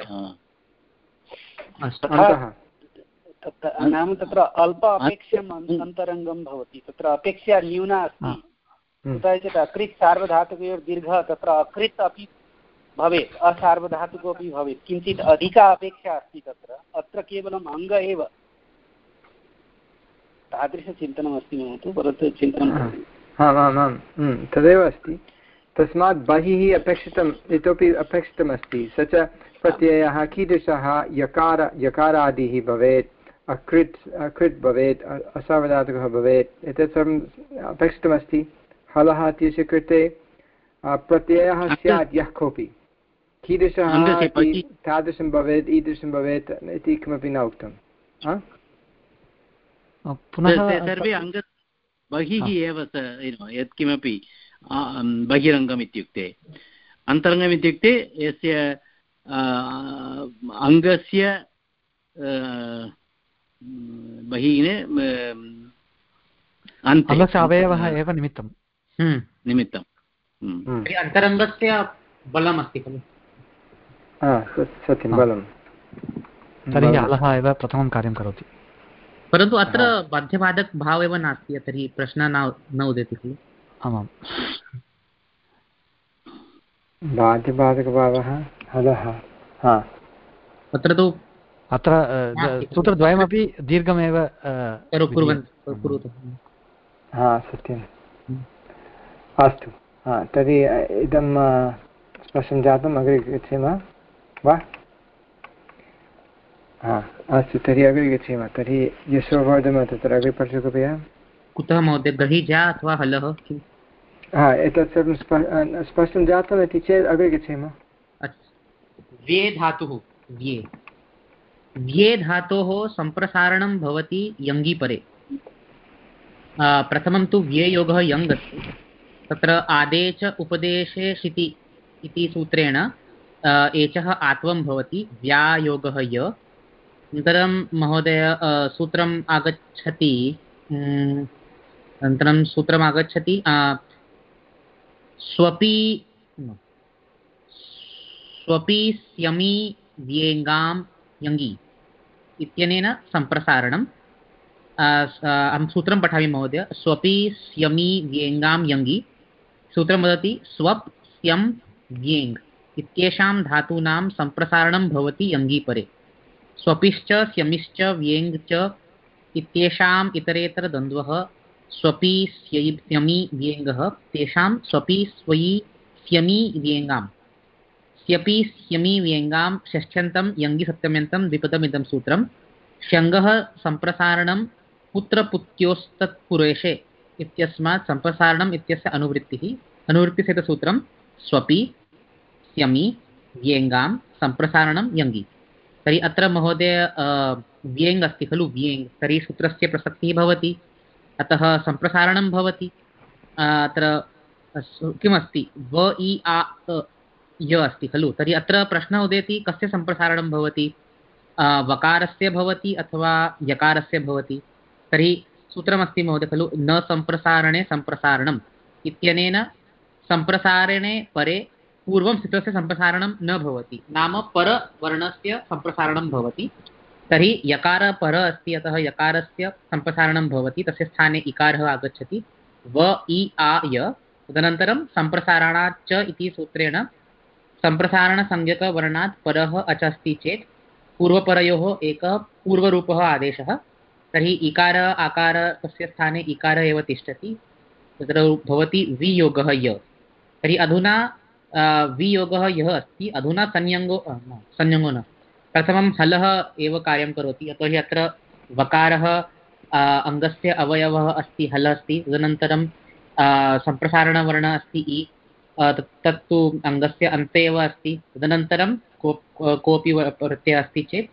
नाम तत्र अल्प अपेक्षम् अन्तरङ्गं भवति, तत्र अपेक्षा न्यूना अस्ति, कुत्रचित् अकृत् सार्वधातुकयोर्दीर्घः तत्र अकृत् अपि भवेत्, असार्वधातुकोऽपि भवेत्, किञ्चित् अधिका अपेक्षा अस्ति तत्र, अत्र केवलम् अङ्ग एव, तादृशचिन्तनमस्ति मम तु, परन्तु चिन्तनं आम् आम् आम् तदेव अस्ति। तस्मात् बहिः अपेक्षितम् इतोपि अपेक्षितमस्ति, स च प्रत्ययः कीदृशः, यकार यकारादिः भवेत्, अकृत् अकृत् भवेत्, असार्वधातुकः भवेत्, एतत् सर्वम् अपेक्षितमस्ति। हलः इत्यस्य कृते प्रत्ययः स्यात् यः कोऽपि, कीदृशः तादृशं भवेत् ईदृशं भवेत् इति किमपि न उक्तं। सर्वे अङ्ग बहिः एव यत्किमपि बहिरङ्गम् इत्युक्ते, अन्तरङ्गम् इत्युक्ते यस्य अङ्गस्य बहिः अन्ते अवयवः एव निमित्तं निमित्तं अन्तरङ्गस्य बलमस्ति खलु, सत्यं बलं, तर्हि अलः एव प्रथमं कार्यं करोति। परन्तु अत्र बाध्यबाधकभावः एव नास्ति, तर्हि प्रश्नः न न उदेति खलु। आमां बाध्यबाधकभावः हलः, अत्र तु अत्र सूत्रद्वयमपि दीर्घमेव हा सत्यम्। अस्तु, हा तर्हि इदं स्पष्टं जातम्, अग्रे गच्छेम वा? हा अस्तु, तर्हि अग्रे गच्छेम। तर्हि यशोवर्धन तत्र अग्रे पठतु कृपया। कुतः महोदय, गहिजा अथवा हलः? हा एतत् सर्वं स्पष्टं जातम् इति चेत् अग्रे गच्छेम। व्ये धातुः, व्ये व्ये धातोः सम्प्रसारणं भवति यङि परे। प्रथमं तु व्ययोगः यङ् अस्ति, तत्र आदेश उपदेशे शिति इति सूत्रेण एचः आत्वं भवति, व्यायोगः य। अनन्तरं महोदय सूत्रम् आगच्छति, अनन्तरं सूत्रम् आगच्छति स्वपि स्वपि स्यमि व्येङ्गां यङि इत्यनेन सम्प्रसारणम्। अहं सूत्रं पठामि महोदय। स्वपि स्यमि व्येङ्गां यङि, सूत्रं वदति स्वप् स्यं व्येङ् इत्येषां धातूनां सम्प्रसारणं भवति यङि परे। स्वपिश्च स्यमिश्च व्येङ् च इत्येषाम् इतरेतरद्वन्द्वः स्वपि स्यमि व्येङ्गः, तेषां स्वपि स्वयि स्यमि व्येङ्गाम्, स्यपि स्यमि व्येङ्गां षष्ठ्यन्तं यङि सप्तम्यन्तं द्विपदमिदं सूत्रं। ष्यङ्गः सम्प्रसारणं पुत्रपुत्योस्तत्पुरेशे इत्यस्मात् सम्प्रसारणम् इत्यस्य अनुवृत्तिः, अनुवृत्तिसहितसूत्रं स्वपि स्यमि व्येङ्गां सम्प्रसारणं यङि। तर्हि अत्र महोदय व्येङ् अस्ति खलु, व्येङ्, तर्हि सूत्रस्य प्रसक्तिः भवति, अतः सम्प्रसारणं भवति। अत्र किमस्ति, व इ आ य अस्ति खलु, तर्हि अत्र प्रश्नः उदेति कस्य सम्प्रसारणं भवति, वकारस्य भवति अथवा यकारस्य भवति। तर्हि सूत्रमस्ति महोदय खलु, न सम्प्रसारणे सम्प्रसारणम् इत्यनेन सम्प्रसारणे परे पूर्वं स्थितस्य सम्प्रसारणं न भवति, नाम परवर्णस्य सम्प्रसारणं भवति। तर्हि यकार पर अस्ति, अतः यकारस्य सम्प्रसारणं भवति, तस्य स्थाने इकारः आगच्छति, व इ आ य। तदनन्तरं सम्प्रसारणात् च इति सूत्रेण सम्प्रसारणसंज्ञकवर्णात् परः अच अस्ति चेत् पूर्वपरयोः एकः पूर्वरूपः आदेशः, तर्हि इकार आकार तस्य स्थाने इकारः एव तिष्ठति, तत्र भवति वियोगः य। तर्हि अधुना वियोगः यः अस्ति, अधुना संयङ्गो संयङ्गो न, प्रथमं हलः एव कार्यं करोति, यतोहि अत्र वकारः अङ्गस्य अवयवः अस्ति, हलः अस्ति। तदनन्तरं सम्प्रसारणवर्णः अस्ति इ, तत्तु अङ्गस्य अन्ते एव अस्ति। तदनन्तरं को कोऽपि प्रत्ययः अस्ति चेत्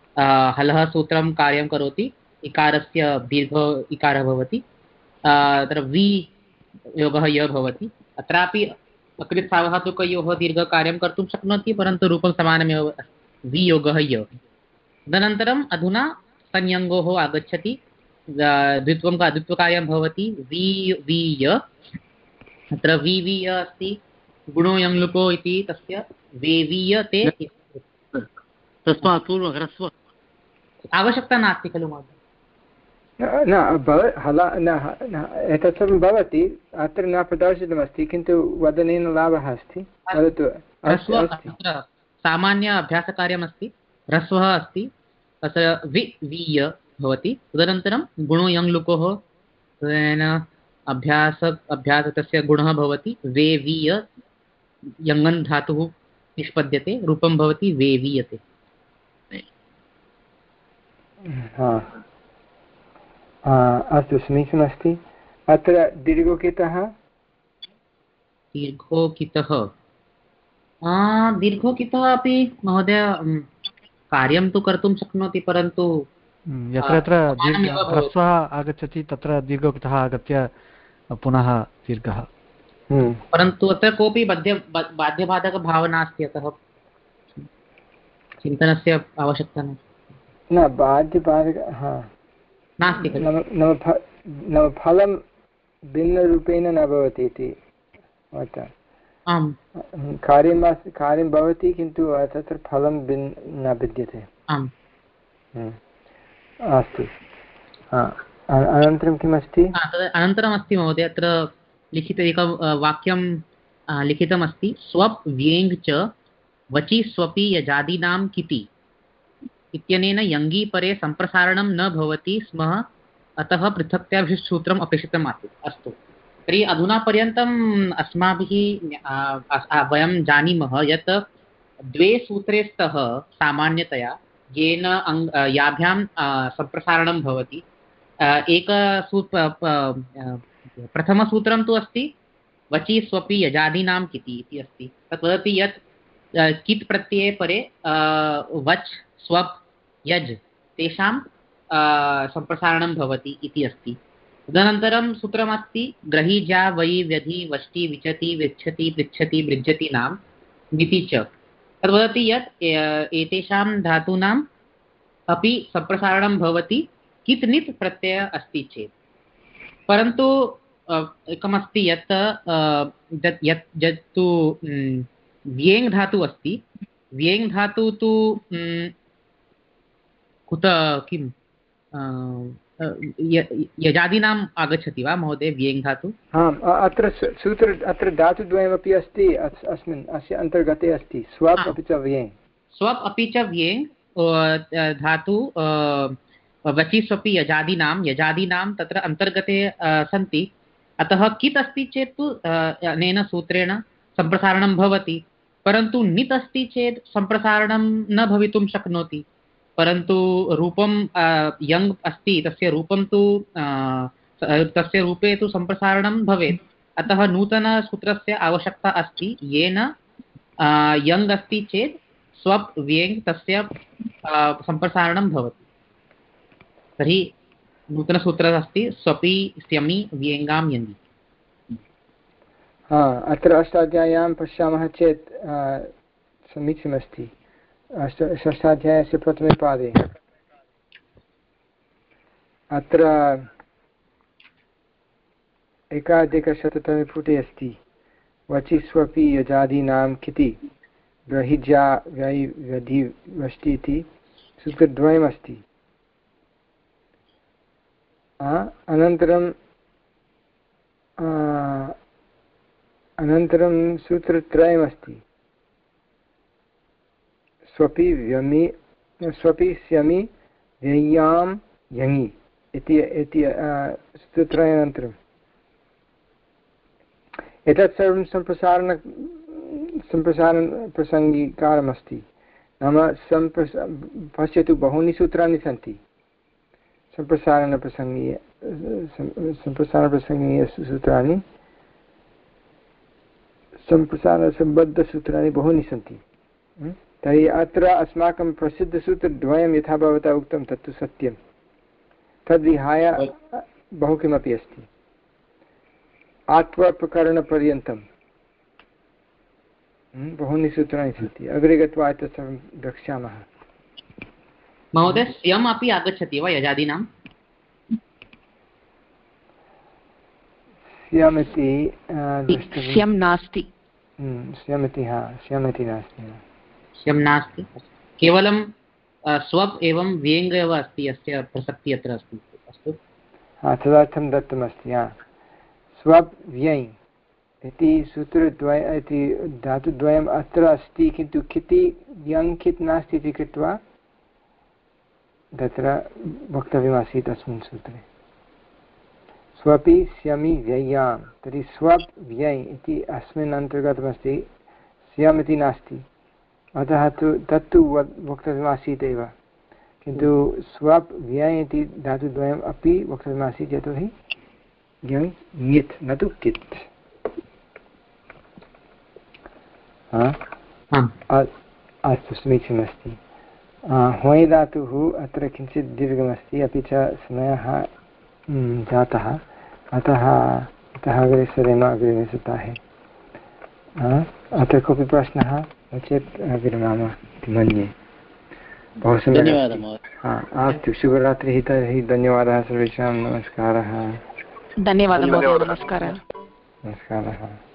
हलः सूत्रं कार्यं करोति, इकारस्य दीर्घ इकारः भवति, तत्र वि योगः य भवति। अत्रापि अकृत् सार्वधातुकयोः दीर्घकार्यं कर्तुं शक्नोति, परन्तु रूपं समानमेव, वियोगः य। तदनन्तरम् अधुना संयङ्गोः आगच्छति, द्वित्वं का द्वित्वकार्यं भवति वि वीय अत्र वि वीय अस्ति गुणो यङ् लुको इति तस्य वेवीयते तस्मात् पूर्वं ह्रस्व आवश्यकता नास्ति खलु महोदय न हला न एतत् सर्वं भवति अत्र न प्रदर्शितमस्ति किन्तु वदनेन लाभः अस्ति वदतु सामान्य अभ्यासकार्यमस्ति ह्रस्वः अस्ति तत्र वि वीय भवति तदनन्तरं गुणो यङ् लुकोः तदेन अभ्यास अभ्यास तस्य गुणः भवति वेवीय यङन् धातुः निष्पद्यते रूपं भवति वेवीयते अस्तु समीचीनमस्ति अत्र दीर्घोकितः दीर्घोकितः दीर्घोकितः अपि महोदय कार्यं तु कर्तुं शक्नोति परन्तु यत्र यत्र ह्रस्वः आगच्छति तत्र दीर्घोक्तः आगत्य पुनः दीर्घः परन्तु अत्र कोऽपि बाध्य बाध्यबाधकभावः नास्ति अतः चिन्तनस्य आवश्यकता नास्ति न बाध्यबाधक नास्ति नाम फलं भिन्नरूपेण न भवति इति आम् कार्यं कार्यं भवति किन्तु तत्र फलं भिन् न भिद्यते आम् अस्तु अनन्तरं किमस्ति अनन्तरमस्ति महोदय अत्र लिखित एकं वाक्यं लिखितमस्ति स्वप् व्येङ् च वचि स्वपि यजादीनां किति इत्यनेन यङि परे सम्प्रसारणं न भवति स्म अतः पृथक्तया विशिष्टसूत्रम् अपेक्षितम् आसीत् अस्तु तर्हि अधुना पर्यन्तम् अस्माभिः वयं जानीमः यत् द्वे सूत्रे स्तः सामान्यतया येन अङ् याभ्यां सम्प्रसारणं भवति एक प्रथमसूत्रं तु अस्ति वचि स्वपि यजादीनां किति इति अस्ति तत् वदति यत् कित् प्रत्यये परे वच् स्वप् यज् तेषां सम्प्रसारणं भवति इति अस्ति तदनन्तरं सूत्रमस्ति ग्रहीजा वै व्यधि वष्टि विचति विच्छति पृच्छति बृज्यति नाम नीति च तद् वदति यत् एतेषां धातूनाम् अपि सम्प्रसारणं भवति कित् नित् प्रत्ययः अस्ति चेत् परन्तु एकमस्ति यत् यत् यत् तु व्येङ् धातुः अस्ति व्येङ् धातुः तु कुत किं यजादीनाम् आगच्छति वा महोदय व्येङ् धातु आम् अत्र सूत्र अत्र धातुद्वयमपि अस्ति अस्मिन् अस्य अन्तर्गते अस्ति स्वप् अपि च व्येङ् स्वप् अपि च व्येङ् धातु वचि स्वपि यजादीनां यजादीनां तत्र अन्तर्गते सन्ति अतः कित् अस्ति चेत् तु अनेन सूत्रेण सम्प्रसारणं भवति परन्तु नित् अस्ति चेत् सम्प्रसारणं न भवितुं शक्नोति परन्तु रूपं यङ् अस्ति तस्य रूपं तु तस्य रूपे तु सम्प्रसारणं भवेत् अतः नूतनसूत्रस्य आवश्यकता अस्ति येन यङ् अस्ति चेत् स्वप् व्येङ् तस्य सम्प्रसारणं भवति तर्हि नूतनसूत्रः अस्ति स्वपि स्यमि व्येङ्गां यङि हा अत्र अष्टाध्याय्यां पश्यामः चेत् समीचीनमस्ति अष्ट षष्ठाध्यायस्य प्रथमे पादे अत्र एकाधिकशततमे पुटे अस्ति वचि स्वपि यजादीनां किति ग्रहिजा वै व्यधि वष्टि इति सूत्रद्वयमस्ति अनन्तरं अनन्तरं सूत्रत्रयमस्ति स्वपि व्यमि स्वपि स्यमि व्यय्यां यङि इति इति सूत्रत्रयानन्तरम् एतत् सर्वं सम्प्रसारण सम्प्रसारणप्रसङ्गीकारमस्ति नाम सम्प्रस पश्यतु बहूनि सूत्राणि सन्ति सम्प्रसारणप्रसङ्गीय सम्प्रसारणप्रसङ्गीयसूत्राणि सम्प्रसारणसम्बद्धसूत्राणि बहूनि सन्ति तर्हि अत्र अस्माकं प्रसिद्धसूत्रद्वयं यथा भवता उक्तं तत्तु सत्यं तद्विहाय बहु किमपि अस्ति आत्वप्रकरणपर्यन्तं बहूनि सूत्राणि सन्ति अग्रे गत्वा एतत् सर्वं द्रक्ष्यामः महोदय स्यम् अपि आगच्छति वा यजादीनां स्यम् इति द्रष्टव्यं। स्यं नास्ति। स्यम् इति हा स्यम् इति नास्ति। स्यं नास्ति, केवलं स्वप् एवं व्यङ्ग् एव अस्ति, अस्य प्रसक्तिः अत्र अस्ति। अस्तु, हा तदर्थं दत्तमस्ति। हा स्वप् व्यङ् इति सूत्रद्वय इति धातुद्वयम् अत्र अस्ति, किन्तु किति यङ् कित् नास्ति इति कृत्वा तत्र वक्तव्यमासीत् अस्मिन् सूत्रे। स्वपि स्यमि व्ययां, तर्हि स्वप् व्यय् इति अस्मिन् अन्तर्गतमस्ति, स्यम् इति नास्ति, अतः तु तत्तु वक्तव्यमासीत् एव, किन्तु स्वप् व्यय् इति धातुद्वयम् अपि वक्तव्यमासीत्, यतोहि यङ् ङित् न तु कित्। अस्तु, समीचीनमस्ति। होय् धातुः अत्र किञ्चित् दीर्घमस्ति, अपि च समयः जातः, अतः अतः अग्रे सरेम अग्रिमे सप्ताहे। अत्र कोऽपि प्रश्नः नो चेत् विरमामः इति मन्ये। बहु सम्यक्। हा अस्तु, शुभरात्रिः। तर्हि धन्यवादः सर्वेषां। नमस्कारः। धन्यवादः महोदय। नमस्कारः। नमस्कारः।